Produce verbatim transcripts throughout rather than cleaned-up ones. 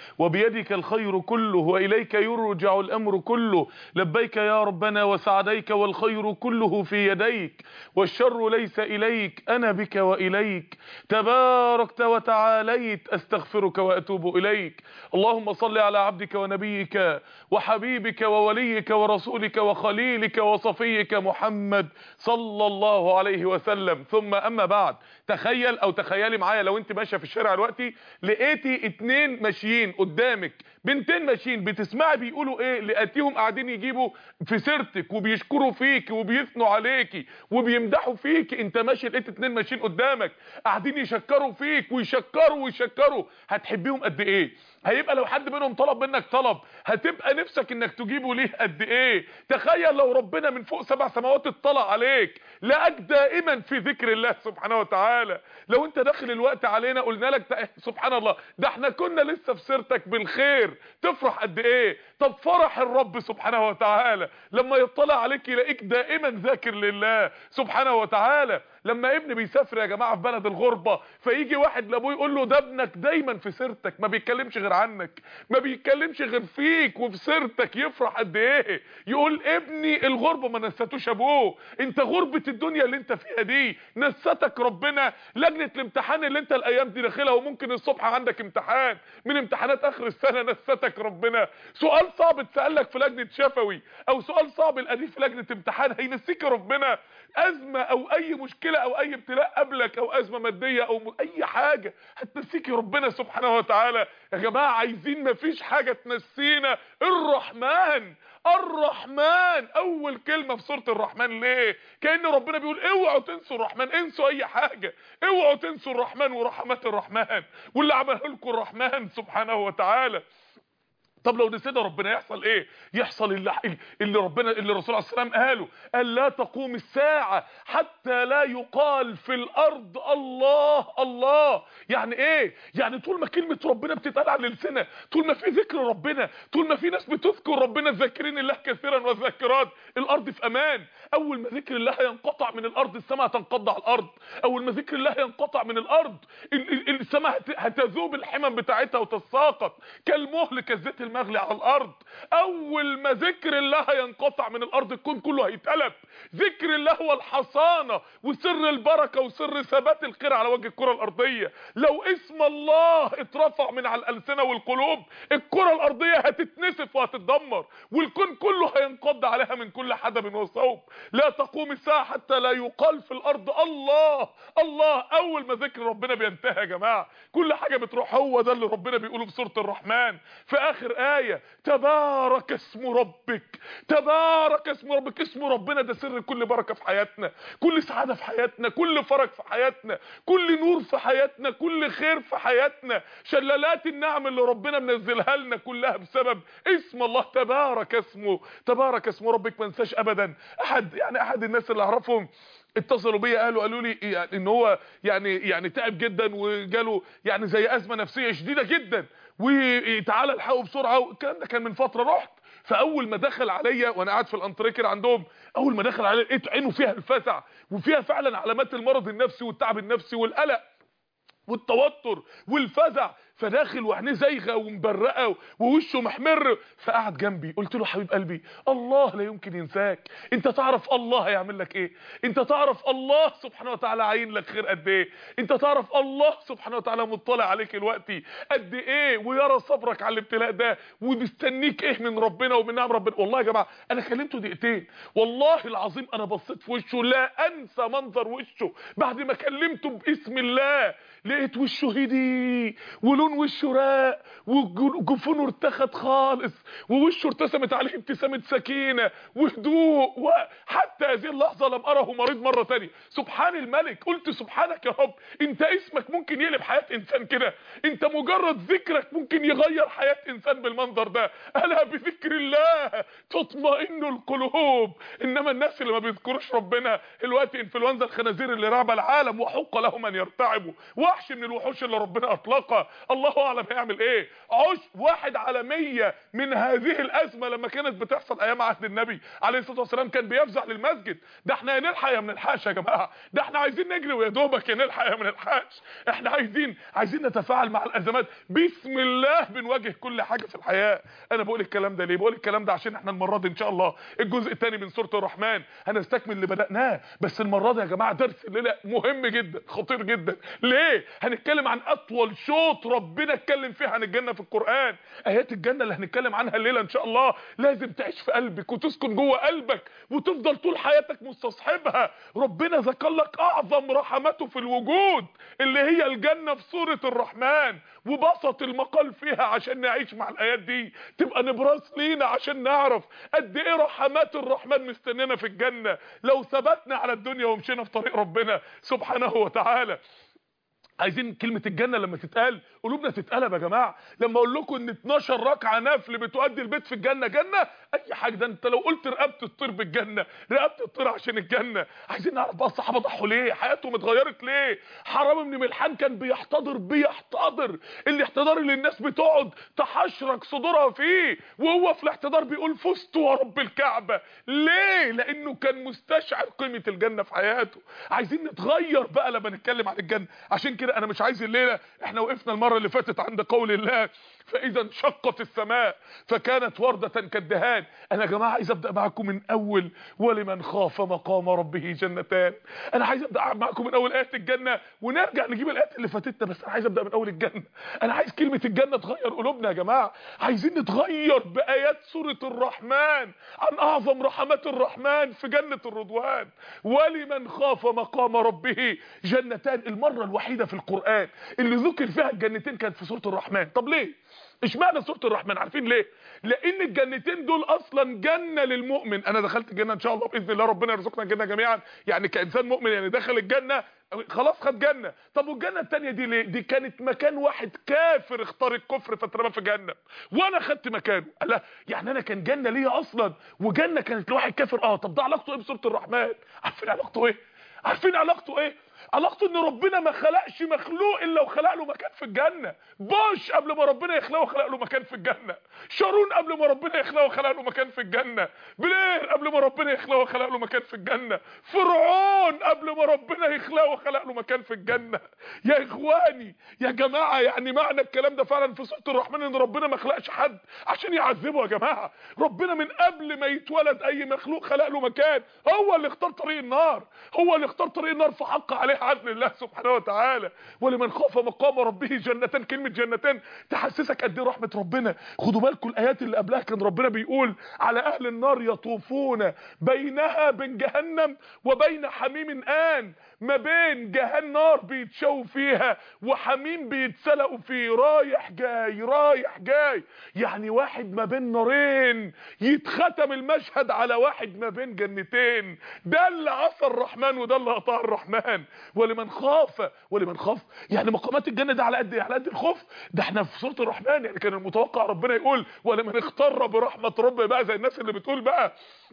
وبيدك الخير كله وإليك يرجع الأمر كله، لبيك يا ربنا وسعديك والخير كله في يديك والشر ليس إليك، أنا بك وإليك تباركت وتعاليت، أستغفرك وأتوب إليك. اللهم صل على عبدك ونبيك وحبيبك ووليك ورسولك وخليلك وصفيك محمد صلى الله عليه وسلم. ثم أما بعد، تخيل أو تخيلي معايا لو انت ماشية في الشارع دلوقتي لقيتي اتنين ماشيين قدامك، بنتين ماشيين، بتسمعي بيقولوا ايه؟ لقيتيهم قاعدين يجيبوا في سيرتك وبيشكروا فيك وبيثنوا عليكي وبيمدحوا فيك. انت ماشي لقيت اتنين ماشيين قدامك قاعدين يشكروا فيك ويشكروا ويشكروا، هتحبيهم قد ايه؟ هيبقى لو حد منهم طلب منك طلب هتبقى نفسك انك تجيبه ليه قد ايه؟ تخيل لو ربنا من فوق سبع سماوات اطلع عليك، لقاك دائما في ذكر الله سبحانه وتعالى. لو انت داخل الوقت علينا قلنا لك سبحان الله ده احنا كنا لسه في سيرتك بالخير، تفرح قد ايه؟ طب فرح الرب سبحانه وتعالى لما يطلع عليك يلاقيك دائما ذاكر لله سبحانه وتعالى. لما ابن بيسافر يا جماعه في بلد الغربه، فيجي واحد لابوه يقول له ده ابنك دايما في سيرتك، ما بيتكلمش غير عنك، ما بيتكلمش غير فيك وفي سيرتك، يفرح قد ايه؟ يقول ابني الغربه ما نستوش ابوه، انت غربه الدنيا اللي انت فيها دي نستك ربنا. لجنه الامتحان اللي انت الايام دي داخلها وممكن الصبح عندك امتحان من امتحانات اخر السنه، نستك ربنا. سؤال صعب اتسال لك في لجنه شفوي او سؤال صعب القديم في لجنه امتحان، هينسيك ربنا. ازمه او اي مشكله او اي ابتلاء قبلك او ازمه ماديه او م... اي حاجه هتنسيكي ربنا سبحانه وتعالى. يا جماعه عايزين مفيش حاجه تنسينا الرحمن. الرحمن اول كلمه في سوره الرحمن، ليه؟ كأن ربنا بيقول اوعوا تنسوا الرحمن، انسوا اي حاجه، اوعوا تنسوا الرحمن ورحمات الرحمن واللي عمله لكم الرحمن سبحانه وتعالى. طب لو نسينا ربنا يحصل ايه؟ يحصل اللي, اللي ربنا اللي الرسول عليه السلام قاله، قال لا تقوم الساعه حتى لا يقال في الارض الله الله. يعني ايه؟ يعني طول ما كلمه ربنا بتتقال على لساننا، طول ما في ذكر ربنا، طول ما في ناس بتذكر ربنا ذاكرين الله كثيرا وذاكرات، الارض في امان. اول ما ذكر الله ينقطع من الارض السماء تنقض على الارض، اول ما ذكر الله ينقطع من الارض السماء هتذوب الحمم بتاعتها وتتساقط كالمهل كالزيت المغلي على الارض. اول ما ذكر الله ينقطع من الارض الكون كله هيتقلب. ذكر الله هو الحصانه وسر البركه وسر ثبات الخير على وجه الكره الارضيه. لو اسم الله اترفع من على الالسنه والقلوب الكره الارضيه هتتنسف وهتتدمر والكون كله هينقض عليها من كل حدب وصوب. لا تقوم الساعه حتى لا يقال في الارض الله الله. اول ما ذكر ربنا بينتهي يا جماعه كل حاجه بتروح. هو ده اللي ربنا بيقوله في سوره الرحمن في اخر آية، تبارك اسم ربك. تبارك اسم ربك. اسم ربنا ده سر كل بركة في حياتنا، كل سعادة في حياتنا، كل فرج في حياتنا، كل نور في حياتنا، كل خير في حياتنا. شلالات النعم اللي ربنا منزلها لنا كلها بسبب اسم الله. تبارك اسمه. تبارك اسم ربك. ما انساش ابدا احد يعني احد الناس اللي اعرفهم اتصلوا بيا قالوا قالوا لي يعني ان هو يعني يعني تعب جدا وجاله يعني زي ازمه نفسيه شديده جدا وتعالى الحقه بسرعه. والكلام ده كان من فتره. رحت فاول ما دخل عليا وانا قاعد في الانتريكر عندهم، اول ما دخل عليا لقيت عينه فيها الفزع وفيها فعلا علامات المرض النفسي والتعب النفسي والقلق والتوتر والفزع. فداخل وعينيه زايغه ومبرقه ووشه محمر. فقعد جنبي قلت له حبيب قلبي الله لا يمكن ينساك. انت تعرف الله هيعمل لك ايه؟ انت تعرف الله سبحانه وتعالى عاين لك خير قد ايه؟ انت تعرف الله سبحانه وتعالى مطلع عليك الوقت قد ايه ويرى صبرك على الابتلاء ده ومستنيك ايه من ربنا ومن نعم ربنا. والله يا جماعه انا كلمته دقيقتين والله العظيم انا بصيت في وشه لا انسى منظر وشه بعد ما كلمته باسم الله. لقيت وشه هدي ولون وشه راق وجفونه ارتخت خالص ووشه ارتسمت عليه ابتسامه سكينه وهدوء. وحتى هذه اللحظه لم اره مريض مره ثانيه. سبحان الملك. قلت سبحانك يا رب، انت اسمك ممكن يقلب حياه انسان كده، انت مجرد ذكرك ممكن يغير حياه انسان بالمنظر ده. الا بذكر الله تطمئن القلوب. انما الناس اللي ما بيذكروش ربنا الوقت انفلونزا الخنازير اللي رعب العالم وحق لهم ان يرتعبوا، وحش من الوحوش اللي ربنا اطلقها. الله اعلم هيعمل ايه. عش واحد على مية من هذه الازمه لما كانت بتحصل ايام عهد النبي عليه الصلاه والسلام كان بيفزع للمسجد. ده احنا يا نلحق يا ما نلحقش يا جماعه، ده احنا عايزين نجري ويا دوبك يا نلحق يا ما نلحقش. احنا عايزين عايزين نتفاعل مع الازمات. بسم الله بنواجه كل حاجه في الحياه. انا بقول الكلام ده ليه؟ بقول الكلام ده عشان احنا المره دي ان شاء الله الجزء الثاني من سوره الرحمن هنستكمل اللي بدأناه، بس المره دي يا جماعه درس الليله مهم جدا خطير جدا. ليه؟ هنتكلم عن اطول شوط ربنا اتكلم فيه عن الجنه في القران. ايات الجنه اللي هنتكلم عنها الليله ان شاء الله لازم تعيش في قلبك وتسكن جوه قلبك وتفضل طول حياتك مستصحبها. ربنا ذكر لك اعظم رحمته في الوجود اللي هي الجنه في سوره الرحمن، وبسط المقال فيها عشان نعيش مع الايات دي، تبقى نبراس لينا عشان نعرف قد ايه رحمات الرحمن مستنينا في الجنه لو ثبتنا على الدنيا ومشينا في طريق ربنا سبحانه وتعالى. عايزين كلمه الجنه لما تتقال قلوبنا تتقلب يا جماعه. لما اقول لكم ان اتناشر ركعه نفل بتؤدي البيت في الجنه جنه، اي حاجه. ده انت لو قلت رقبه الطير بالجنه، رقبه الطير عشان الجنه. عايزين نعرف بقى الصحابه ضحوا ليه، حياتهم اتغيرت ليه. حرام بن ملحان كان بيحتضر بيحتضر الاحتضار اللي الناس بتقعد تحشرك صدورها فيه، وهو في الاحتضار بيقول فزت ورب الكعبه. ليه؟ لانه كان مستشعر قيمه الجنه في حياته. عايزين نتغير بقى لما نتكلم عن الجنه. عشان كده انا مش عايز الليله، احنا وقفنا المره اللي فاتت عند قول الله فاذا انشقت السماء فكانت ورده كالدهان. انا يا جماعه عايز ابدا معاكم من اول ولمن خاف مقام ربه جنتان. انا عايز ابدا معاكم من اول ايات الجنه ونرجع نجيب الايات اللي فاتتنا، بس انا عايز ابدا من اول الجنه. انا عايز كلمه الجنه تغير قلوبنا يا جماعه. عايزين نتغير بايات سوره الرحمن عن اعظم رحمات الرحمن في جنه الرضوان. ولمن خاف مقام ربه جنتان، المره الوحيده في القران اللي ذكر فيها الجنتين كانت في سوره الرحمن. طب ليه؟ اشمعنى سوره الرحمن؟ عارفين ليه؟ لان الجنتين دول اصلا جنه للمؤمن. انا دخلت الجنه ان شاء الله باذن الله، ربنا يرزقنا الجنه جميعا. يعني كانسان مؤمن يعني دخل الجنه خلاص خد جنه. طب والجنه الثانيه دي ليه؟ دي كانت مكان واحد كافر اختار الكفر فاترمى في جنه وانا خدت مكانه. لا يعني انا كان جنه ليا اصلا وجنه كانت لواحد كافر. اه طب ده علاقته ايه بسوره الرحمن؟ عارفين علاقته ايه؟ عارفين علاقته ايه؟ علاقته ان ربنا ما خلقش مخلوق الا وخلق له مكان في الجنه. بوش قبل ما ربنا يخلقه خلق له مكان في الجنه. شارون قبل ما ربنا يخلقه خلق له مكان في الجنه. بلير قبل ما ربنا يخلقه خلق له مكان في الجنه. فرعون قبل ما ربنا يخلقه خلق له مكان في الجنه. يا اخواني يا جماعه، يعني معنى الكلام ده فعلا في سوره الرحمن ان ربنا ما خلقش حد عشان يعذبه يا جماعه. ربنا من قبل ما يتولد اي مخلوق خلق له مكان. هو اللي اختار طريق النار، هو اللي اختار طريق النار فحق عليه عدل الله سبحانه وتعالى. ولمن خاف مقام ربه جنتان، كلمه جنتان تحسسك قد ايه رحمه ربنا. خدوا بالكم الايات اللي قبلها كان ربنا بيقول على اهل النار يطوفون بينها بين جهنم وبين حميم آن، ما بين جهنم نار بيتشوا فيها وحميم بيتسلقوا فيه، رايح جاي رايح جاي. يعني واحد ما بين نارين يتختم المشهد على واحد ما بين جنتين. ده اللي عصى الرحمن وده اللي اطاع الرحمن. ولمن خاف، ولمن خاف يعني مقامات الجنه ده على قد على قد الخوف. ده احنا في سوره الرحمن يعني كان المتوقع ربنا يقول ولمن اغتر برحمه ربه، بقى زي الناس اللي بتقول بقى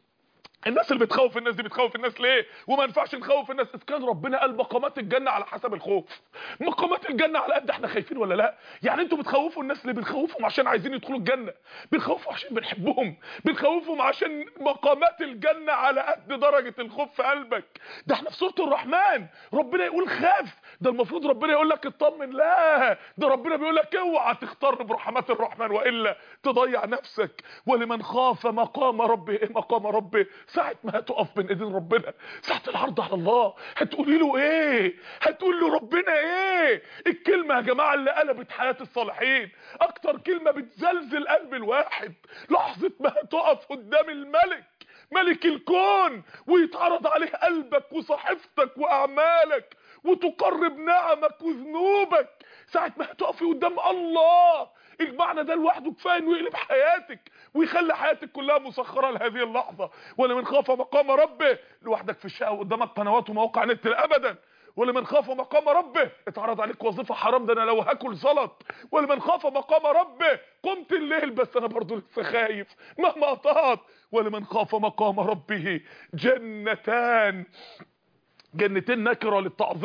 الناس اللي بتخوف الناس دي بتخوف الناس ليه؟ وما ينفعش نخوف الناس. اذا كان ربنا قال مقامات الجنه على حسب الخوف، مقامات الجنه على قد احنا خايفين ولا لا. يعني انتوا بتخوفوا الناس اللي بنخوفهم عشان عايزين يدخلوا الجنه، بنخوفهم عشان بنحبهم، بنخوفهم عشان مقامات الجنه على قد درجه الخوف في قلبك. ده احنا في سوره الرحمن ربنا يقول خاف، ده المفروض ربنا يقول لك اطمن. لا، ده ربنا بيقول لك اوعى تختار برحمات الرحمن والا تضيع نفسك. ولمن خاف مقام ربه، ايه مقام ربه؟ ساعة ما هتقف بين ايدين ربنا، ساعة العرض على الله، هتقولي له ايه؟ هتقول له ربنا ايه؟ الكلمة يا جماعة اللي قلبت حياة الصالحين، اكتر كلمة بتزلزل قلب الواحد، لحظة ما هتقف قدام الملك ملك الكون ويتعرض عليه قلبك وصحيفتك واعمالك وتقرب نعمك وذنوبك. ساعة ما هتقفي قدام الله، المعنى ده لوحده كفايه انه يقلب حياتك ويخلي حياتك كلها مسخره لهذه اللحظه. ولمن خاف مقام ربه، لوحدك في الشقه وقدامك قنوات ومواقع نت ابدا. ولمن خاف مقام ربه، اتعرض عليك وظيفه حرام، ده انا لو هاكل زلط. ولمن خاف مقام ربه، قمت الليل بس انا برضو لسه خايف مهما قطعت. ولمن خاف مقام ربه جنتان، جنتين نكره للتعظيم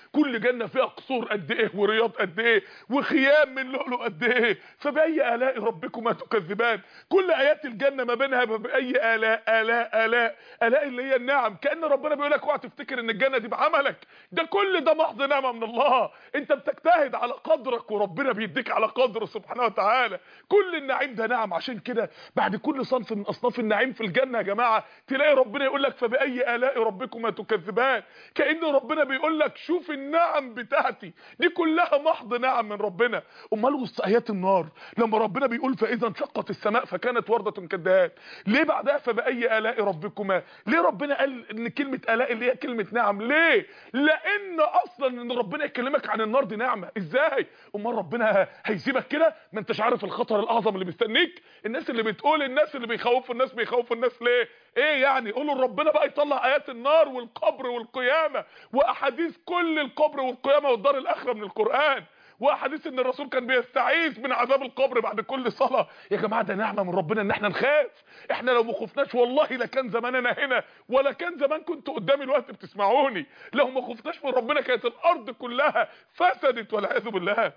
كل جنه فيها قصور قد ايه ورياض قد ايه وخيام من لؤلؤ قد ايه. فباي الاء ربكما تكذبان. كل ايات الجنه ما بينها باي الاء الاء الاء الاء اللي هي النعم. كأن ربنا بيقول لك اوعى تفتكر ان الجنه دي بعملك، ده كل ده محض نعمه من الله. انت بتجتهد على قدرك وربنا بيديك على قدره سبحانه وتعالى. كل النعيم ده نعم. عشان كده بعد كل صنف من اصناف النعيم في الجنه يا جماعه تلاقي ربنا يقول لك فباي الاء ربكما تكذبان. كأن ربنا بيقول لك شوف النعم بتاعتي دي كلها محض نعم من ربنا. امال وسط ايات النار لما ربنا بيقول فاذا انشقت السماء فكانت ورده كالدهان، ليه بعدها فباي الاء ربكما؟ ليه ربنا قال ان كلمه الاء اللي هي كلمه نعم؟ ليه؟ لان اصلا ان ربنا يكلمك عن النار دي نعمه. ازاي؟ امال ربنا هيسيبك كده؟ ما انتش عارف الخطر الاعظم اللي مستنيك. الناس اللي بتقول الناس اللي بيخوفوا الناس بيخوفوا الناس ليه؟ ايه يعني؟ قولوا ربنا بقى يطلع ايات النار والقبر والقيامه واحاديث كل القبر والقيامه والدار الاخره من القران، واحاديث ان الرسول كان بيستعيذ من عذاب القبر بعد كل صلاه. يا جماعه ده نعمه من ربنا ان احنا نخاف. احنا لو ما خفناش والله لكان زماننا هنا ولا كان زمان كنتوا قدامي الوقت بتسمعوني. لو ما خفناش من ربنا كانت الارض كلها فسدت والعياذ بالله.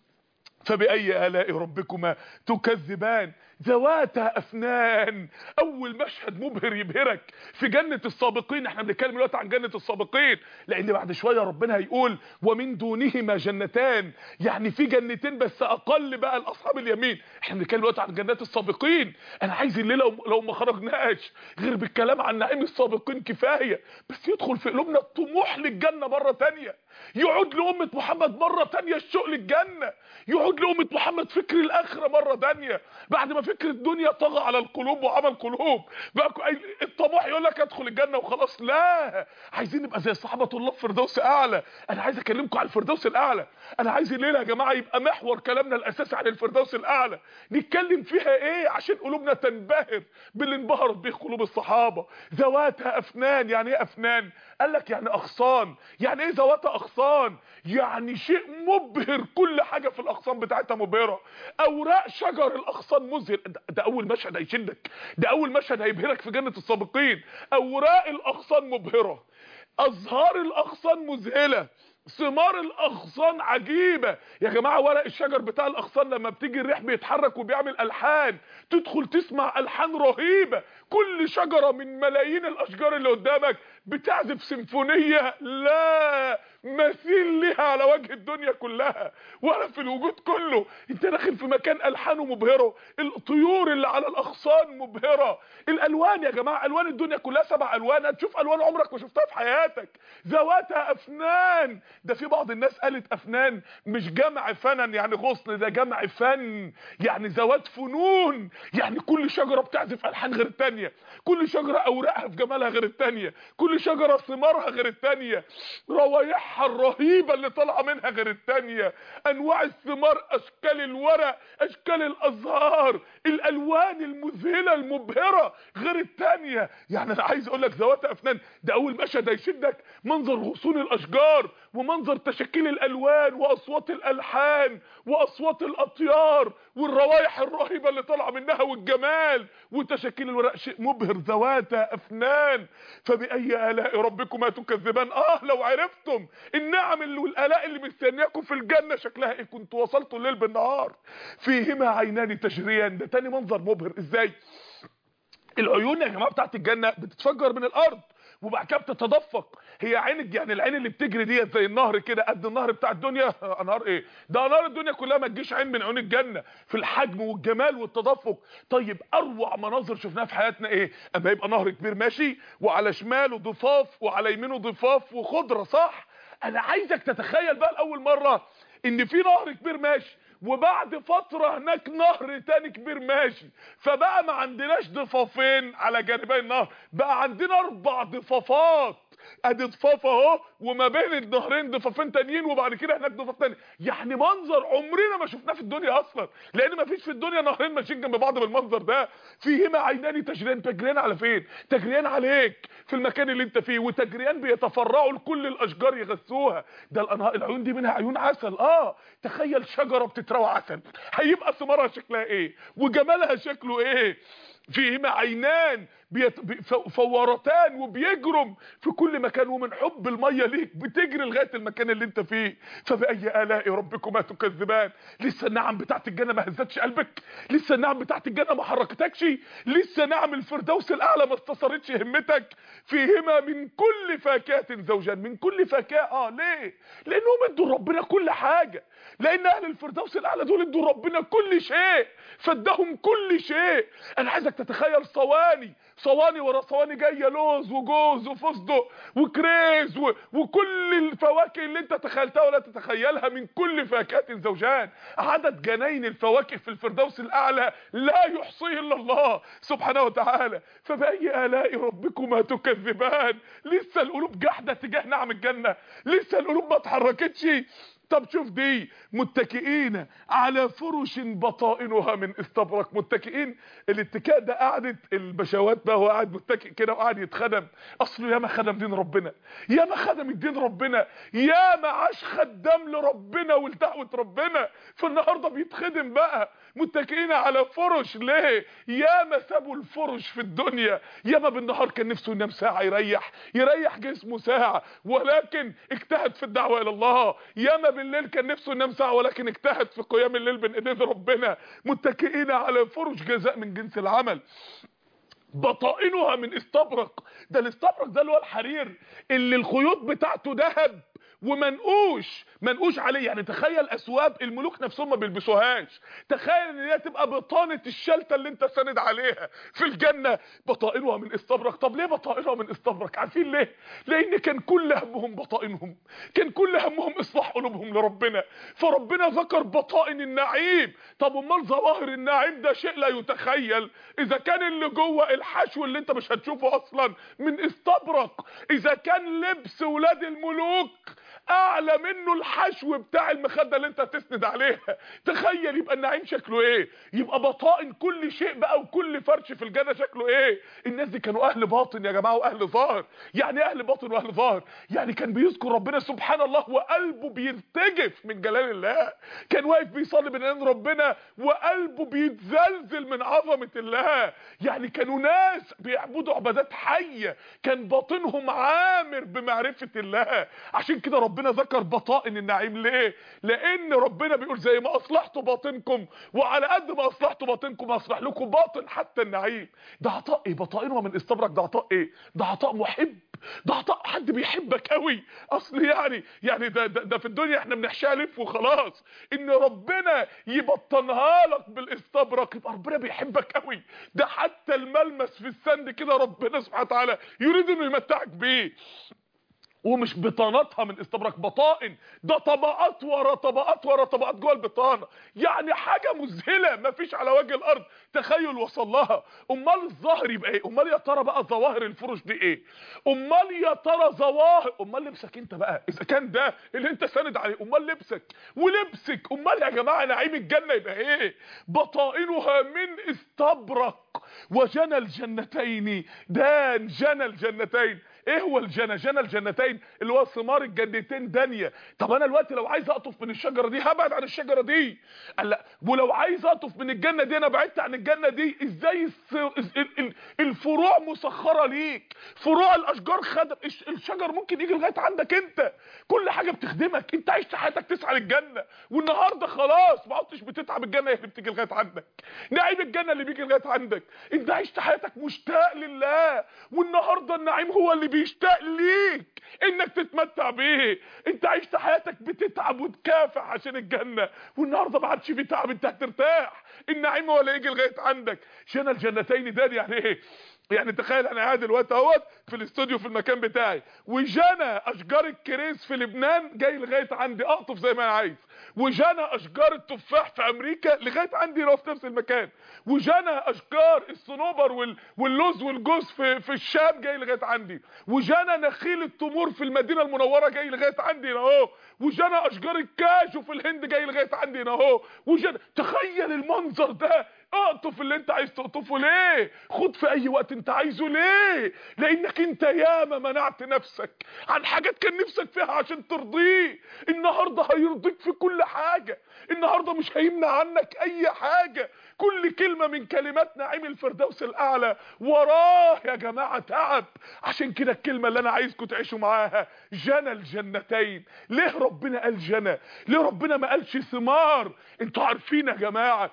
فبأي آلاء ربكما تكذبان ذواتا أفنان. أول مشهد مبهر يبهرك في جنة السابقين. احنا بنتكلم دلوقتي عن جنة السابقين لأن بعد شوية ربنا هيقول ومن دونهما جنتان، يعني في جنتين بس أقل بقى لأصحاب اليمين. احنا بنتكلم دلوقتي عن جنات السابقين. أنا عايز الليلة لو, لو ما خرجناش غير بالكلام عن نعيم السابقين كفاية، بس يدخل في قلوبنا الطموح للجنة مرة تانية، يعود لأمة محمد مرة تانية الشوق للجنة، يعود لأمة محمد فكر الآخرة مرة تانية بعد ما فكر الدنيا طغى على القلوب وعمل قلوب بقى الطموح يقول لك ادخل الجنة وخلاص. لا، عايزين نبقى زي صحابة الله في فردوس أعلى. أنا عايز أكلمكم عن الفردوس الأعلى. أنا عايز الليلة يا جماعة يبقى محور كلامنا الأساسي عن الفردوس الأعلى. نتكلم فيها إيه عشان قلوبنا تنبهر باللي انبهرت به قلوب الصحابة. ذواتها أفنان. يعني إيه أفنان؟ قال لك يعني أغصان. يعني إيه ذواتها أغصان؟ يعني شيء مبهر، كل حاجة في الأغصان بتاعتها مبهرة. أوراق شجر الأغصان مذهل. ده أول مشهد هيشدك، ده أول مشهد هيبهرك في جنة السابقين. أوراق الأغصان مبهرة، أزهار الأغصان مذهلة، ثمار الاغصان عجيبه. يا جماعه ورق الشجر بتاع الاغصان لما بتيجي الريح بيتحرك وبيعمل الحان، تدخل تسمع الحان رهيبه. كل شجره من ملايين الاشجار اللي قدامك بتعزف سيمفونيه لا مثيل لها على وجه الدنيا كلها ولا في الوجود كله. انت داخل في مكان الحانه مبهره، الطيور اللي على الاغصان مبهره، الالوان يا جماعه الوان الدنيا كلها سبع الوان، هتشوف الوان عمرك ما شفتها في حياتك. ذواتها افنان. ده في بعض الناس قالت افنان مش جمع فنن يعني غصن، ده جمع فن يعني ذوات فنون. يعني كل شجره بتعزف الحان غير الثانيه، كل شجره اوراقها في جمالها غير الثانيه، كل شجره ثمارها غير الثانيه، روايحها الرهيبه اللي طالعه منها غير الثانيه، انواع الثمار، اشكال الورق، اشكال الازهار، الالوان المذهله المبهره غير الثانيه. يعني انا عايز اقول لك ذوات افنان. ده اول مشهد هيشدك منظر غصون الاشجار ومنظر تشكيل الالوان واصوات الالحان واصوات الاطيار والروائح الرهيبه اللي طالعه منها والجمال وتشكيل الورق. شيء مبهر. ذوات افنان. فباي الاء ربكما تكذبان. اه لو عرفتم النعم اللي والالاء اللي مستنياكم في الجنه شكلها ايه كنت وصلتوا الليل بالنهار. فيهما عينان تجريان. ده تاني منظر مبهر. ازاي؟ العيون يا جماعه بتاعت الجنه بتتفجر من الارض وبعد كده بتتدفق. هي عين يعني العين اللي بتجري ديت زي النهر كده قد النهر بتاع الدنيا. انهار ايه ده؟ انهار الدنيا كلها ما تجيش عين من عيون الجنه في الحجم والجمال والتدفق. طيب اروع مناظر شفناها في حياتنا ايه؟ اما يبقى نهر كبير ماشي وعلى شماله ضفاف وعلى يمينه ضفاف وخضره، صح؟ انا عايزك تتخيل بقى لاول مره ان في نهر كبير ماشي وبعد فترة هناك نهر تاني كبير ماشي، فبقى ما عندناش ضفافين على جانبي النهر، بقى عندنا اربع ضفافات. ادي ضفاف اهو وما بين النهرين ضفافين تانيين وبعد كده هناك ضفاف تاني. يعني منظر عمرنا ما شفناه في الدنيا اصلا، لان ما فيش في الدنيا نهرين ماشيين جنب بعض بالمنظر ده. فيهما عينان تجريان. تجريان على فين؟ تجريان عليك في المكان اللي انت فيه، وتجريان بيتفرعوا لكل الاشجار يغذوها. ده الانهار العيون دي منها عيون عسل. اه تخيل شجره بتتروى عسل، هيبقى ثمارها شكلها ايه وجمالها شكله ايه. فيهما عينان بيت... بي- فو- فورتان وبيجرم في كل مكان، ومن حب الميه ليك بتجري لغايه المكان اللي انت فيه. فبأي آلاء ربكما تكذبان؟ لسه النعم بتاعت الجنه ما هزتش قلبك؟ لسه النعم بتاعت الجنه ما حركتكش؟ لسه نعم الفردوس الاعلى ما استصرتش همتك؟ فيهما من كل فاكهه زوجان. من كل فاكهه، اه ليه؟ لانهم ادوا ربنا كل حاجه، لان اهل الفردوس الاعلى دول ادوا ربنا كل شيء، فادهم كل شيء. انا عايزك تتخيل صواني صواني ورا صواني جايه، لوز وجوز وفستق وكريز و... وكل الفواكه اللي انت تخيلتها ولا تتخيلها. من كل فاكهه زوجان. عدد جناين الفواكه في الفردوس الاعلى لا يحصيه الا الله سبحانه وتعالى. فبأي آلاء ربكما تكذبان؟ لسه القلوب جحده تجاه نعم الجنه، لسه القلوب ما اتحركتش. طب شوف دي، متكئين على فرش بطائنها من استبرق. متكئين، الاتكاء ده قعدة البشوات بقى، هو قاعد متكئ كده وقاعد يتخدم. اصله ياما خدم دين ربنا، ياما خدم الدين ربنا، ياما عاش خدام لربنا ولدعوة ربنا، فالنهارده بيتخدم بقى. متكئين على فرش، ليه؟ ياما سابوا الفرش في الدنيا، ياما بالنهار كان نفسه ينام ساعة يريح يريح جسمه ساعة، ولكن اجتهد في الدعوة الى الله. ياما بالليل كان نفسه ينام ساعة، ولكن اجتهد في قيام الليل بين ايدين ربنا. متكئين على فرش جزاء من جنس العمل. بطائنها من استبرق. ده الاستبرق ده اللي هو الحرير اللي الخيوط بتاعته ذهب ومنقوش منقوش عليه. يعني تخيل اسواب الملوك نفسهم ما بيلبسوهاش، تخيل ان هي تبقى بطانه الشلته اللي انت ساند عليها في الجنه. بطائنها من استبرق. طب ليه بطائنها من استبرق؟ عارفين ليه؟ لان كان كل همهم بطائنهم، كان كل همهم اصلاح قلوبهم لربنا، فربنا ذكر بطائن النعيم. طب امال ظواهر النعيم ده شيء لا يتخيل. اذا كان اللي جوه الحشو اللي انت مش هتشوفه اصلا من استبرق، اذا كان لبس ولاد الملوك اعلى منه الحشو بتاع المخده اللي انت هتسند عليها، تخيل يبقى النعيم شكله ايه؟ يبقى بطائن كل شيء بقى، وكل فرش في الجنه شكله ايه؟ الناس دي كانوا اهل باطن يا جماعه واهل ظاهر. يعني اهل باطن واهل ظاهر، يعني كان بيذكر ربنا سبحان الله وقلبه بيرتجف من جلال الله، كان واقف بيصلي بين ايدين ربنا وقلبه بيتزلزل من عظمه الله. يعني كانوا ناس بيعبدوا عبادات حيه، كان باطنهم عامر بمعرفه الله. عشان كده ربنا ذكر بطائن النعيم. ليه؟ لان ربنا بيقول زي ما اصلحتوا باطنكم، وعلى قد ما اصلحتوا باطنكم هصلح لكم باطن حتى النعيم. ده عطاء ايه؟ بطائنها من استبرق. ده عطاء ايه؟ ده عطاء محب، ده عطاء حد بيحبك قوي. اصل يعني يعني ده, ده, ده في الدنيا احنا بنحشيها لف وخلاص، ان ربنا يبطنها لك بالاستبرق يبقى ربنا بيحبك قوي. ده حتى الملمس في السند كده ربنا سبحانه وتعالى يريد انه يمتعك بيه. ومش بطانتها من استبرق، بطائن، ده طبقات ورا طبقات ورا طبقات جوه البطانه. يعني حاجه مذهله مفيش على وجه الارض تخيل وصل لها. امال الظاهر يبقى ايه؟ امال يا ترى بقى ظواهر الفرش دي ايه؟ امال يا ترى ظواهر، امال لبسك انت بقى اذا كان ده اللي انت ساند عليه، امال لبسك ولبسك، امال يا جماعه نعيم الجنه يبقى ايه؟ بطائنها من استبرق وجنى الجنتين دان. جنى الجنتين، ايه هو الجنة؟ جنى الجنتين اللي هو ثمار الجنتين دانية. طب انا دلوقتي لو عايز اقطف من الشجره دي هبعد عن الشجره دي، قال لا، ولو عايز اقطف من الجنه دي انا بعدت عن الجنه دي. ازاي الس... الفروع مسخره ليك، فروع الاشجار خدم. الشجر ممكن يجي لغايه عندك انت، كل حاجه بتخدمك. انت عشت حياتك تسعى للجنه، والنهارده خلاص ما عدتش بتتعب، الجنه هي اللي بتيجي لغايه عندك، نعيم الجنه اللي بيجي لغايه عندك. انت عشت حياتك مشتاق لله، والنهارده النعيم هو اللي بيشتاق ليك انك تتمتع بيه. انت عشت حياتك بتتعب وتكافح عشان الجنه، والنهارده ما عادش في تعب، انت هترتاح، النعيم هو اللي يجي لغايه عندك. جنى الجنتين ده يعني ايه؟ يعني تخيل انا قاعد دلوقتي اهوت في الاستوديو في المكان بتاعي، وجنى اشجار الكريز في لبنان جاي لغايه عندي اقطف زي ما انا عايز، وجنى اشجار التفاح في امريكا لغايه عندي لو في نفس المكان، وجنى اشجار الصنوبر وال... واللوز والجوز في في الشام جاي لغايه عندي، وجنى نخيل التمور في المدينه المنوره جاي لغايه عندي هنا اهو، وجنى اشجار الكاجو في الهند جاي لغايه عندي هنا اهو، وجنى. تخيل المنظر ده. اقطف اللي انت عايز تقطفه ليه؟ خد في اي وقت انت عايزه ليه؟ لانك انت ياما منعت نفسك عن حاجات كان نفسك فيها عشان ترضيه. النهارده هيرضيك في كل حاجه، النهارده مش هيمنع عنك اي حاجه، كل كلمة من كلمات نعيم الفردوس الاعلى وراه يا جماعة تعب. عشان كده الكلمة اللي انا عايزكم تعيشوا معاها جنى الجنتين. ليه ربنا قال جنى؟ ليه ربنا ما قالش ثمار؟ انتوا عارفين يا جماعة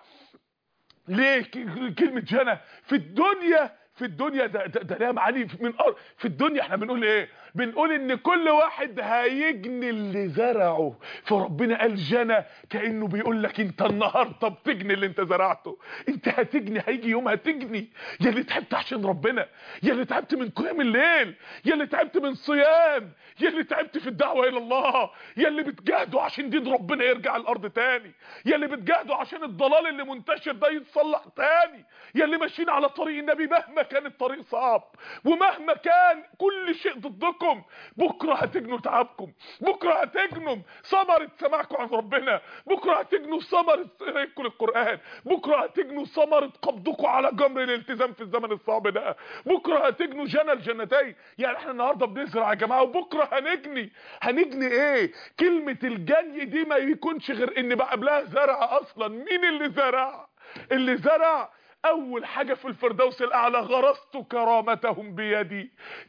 ليه كلمة جنى في الدنيا؟ في الدنيا ده ده, ده ليها معاني من أرض. في الدنيا احنا بنقول ايه؟ بنقول ان كل واحد هيجني اللي زرعه. فربنا قال جنى كأنه بيقول لك انت النهارده بتجني اللي انت زرعته. انت هتجني، هيجي يوم هتجني. يا اللي تعبت عشان ربنا، يا اللي تعبت من قيام الليل، يا اللي تعبت من صيام، يا اللي تعبت في الدعوة الى الله، يا اللي بتجاهدوا عشان دين ربنا يرجع الارض تاني، يا اللي بتجاهدوا عشان الضلال اللي منتشر ده يتصلح تاني، يا اللي ماشيين على طريق النبي مهما كان الطريق صعب ومهما كان كل شيء ضدكم. بكره هتجنوا تعبكم، بكره هتجنوا ثمرة سماعكم عن ربنا، بكره هتجنوا ثمرة قراءتكم للقرآن، بكره هتجنوا ثمرة قبضكم على جمر الالتزام في الزمن الصعب ده، بكره هتجنوا جنى الجنتين. يعني احنا النهارده بنزرع يا جماعه وبكره هنجني. هنجني ايه؟ كلمة الجني دي ما يكونش غير ان بقى قبلها زرع اصلا. مين اللي زرع؟ اللي زرع اول حاجة في الفردوس الاعلى غرست كرامتهم بيدي.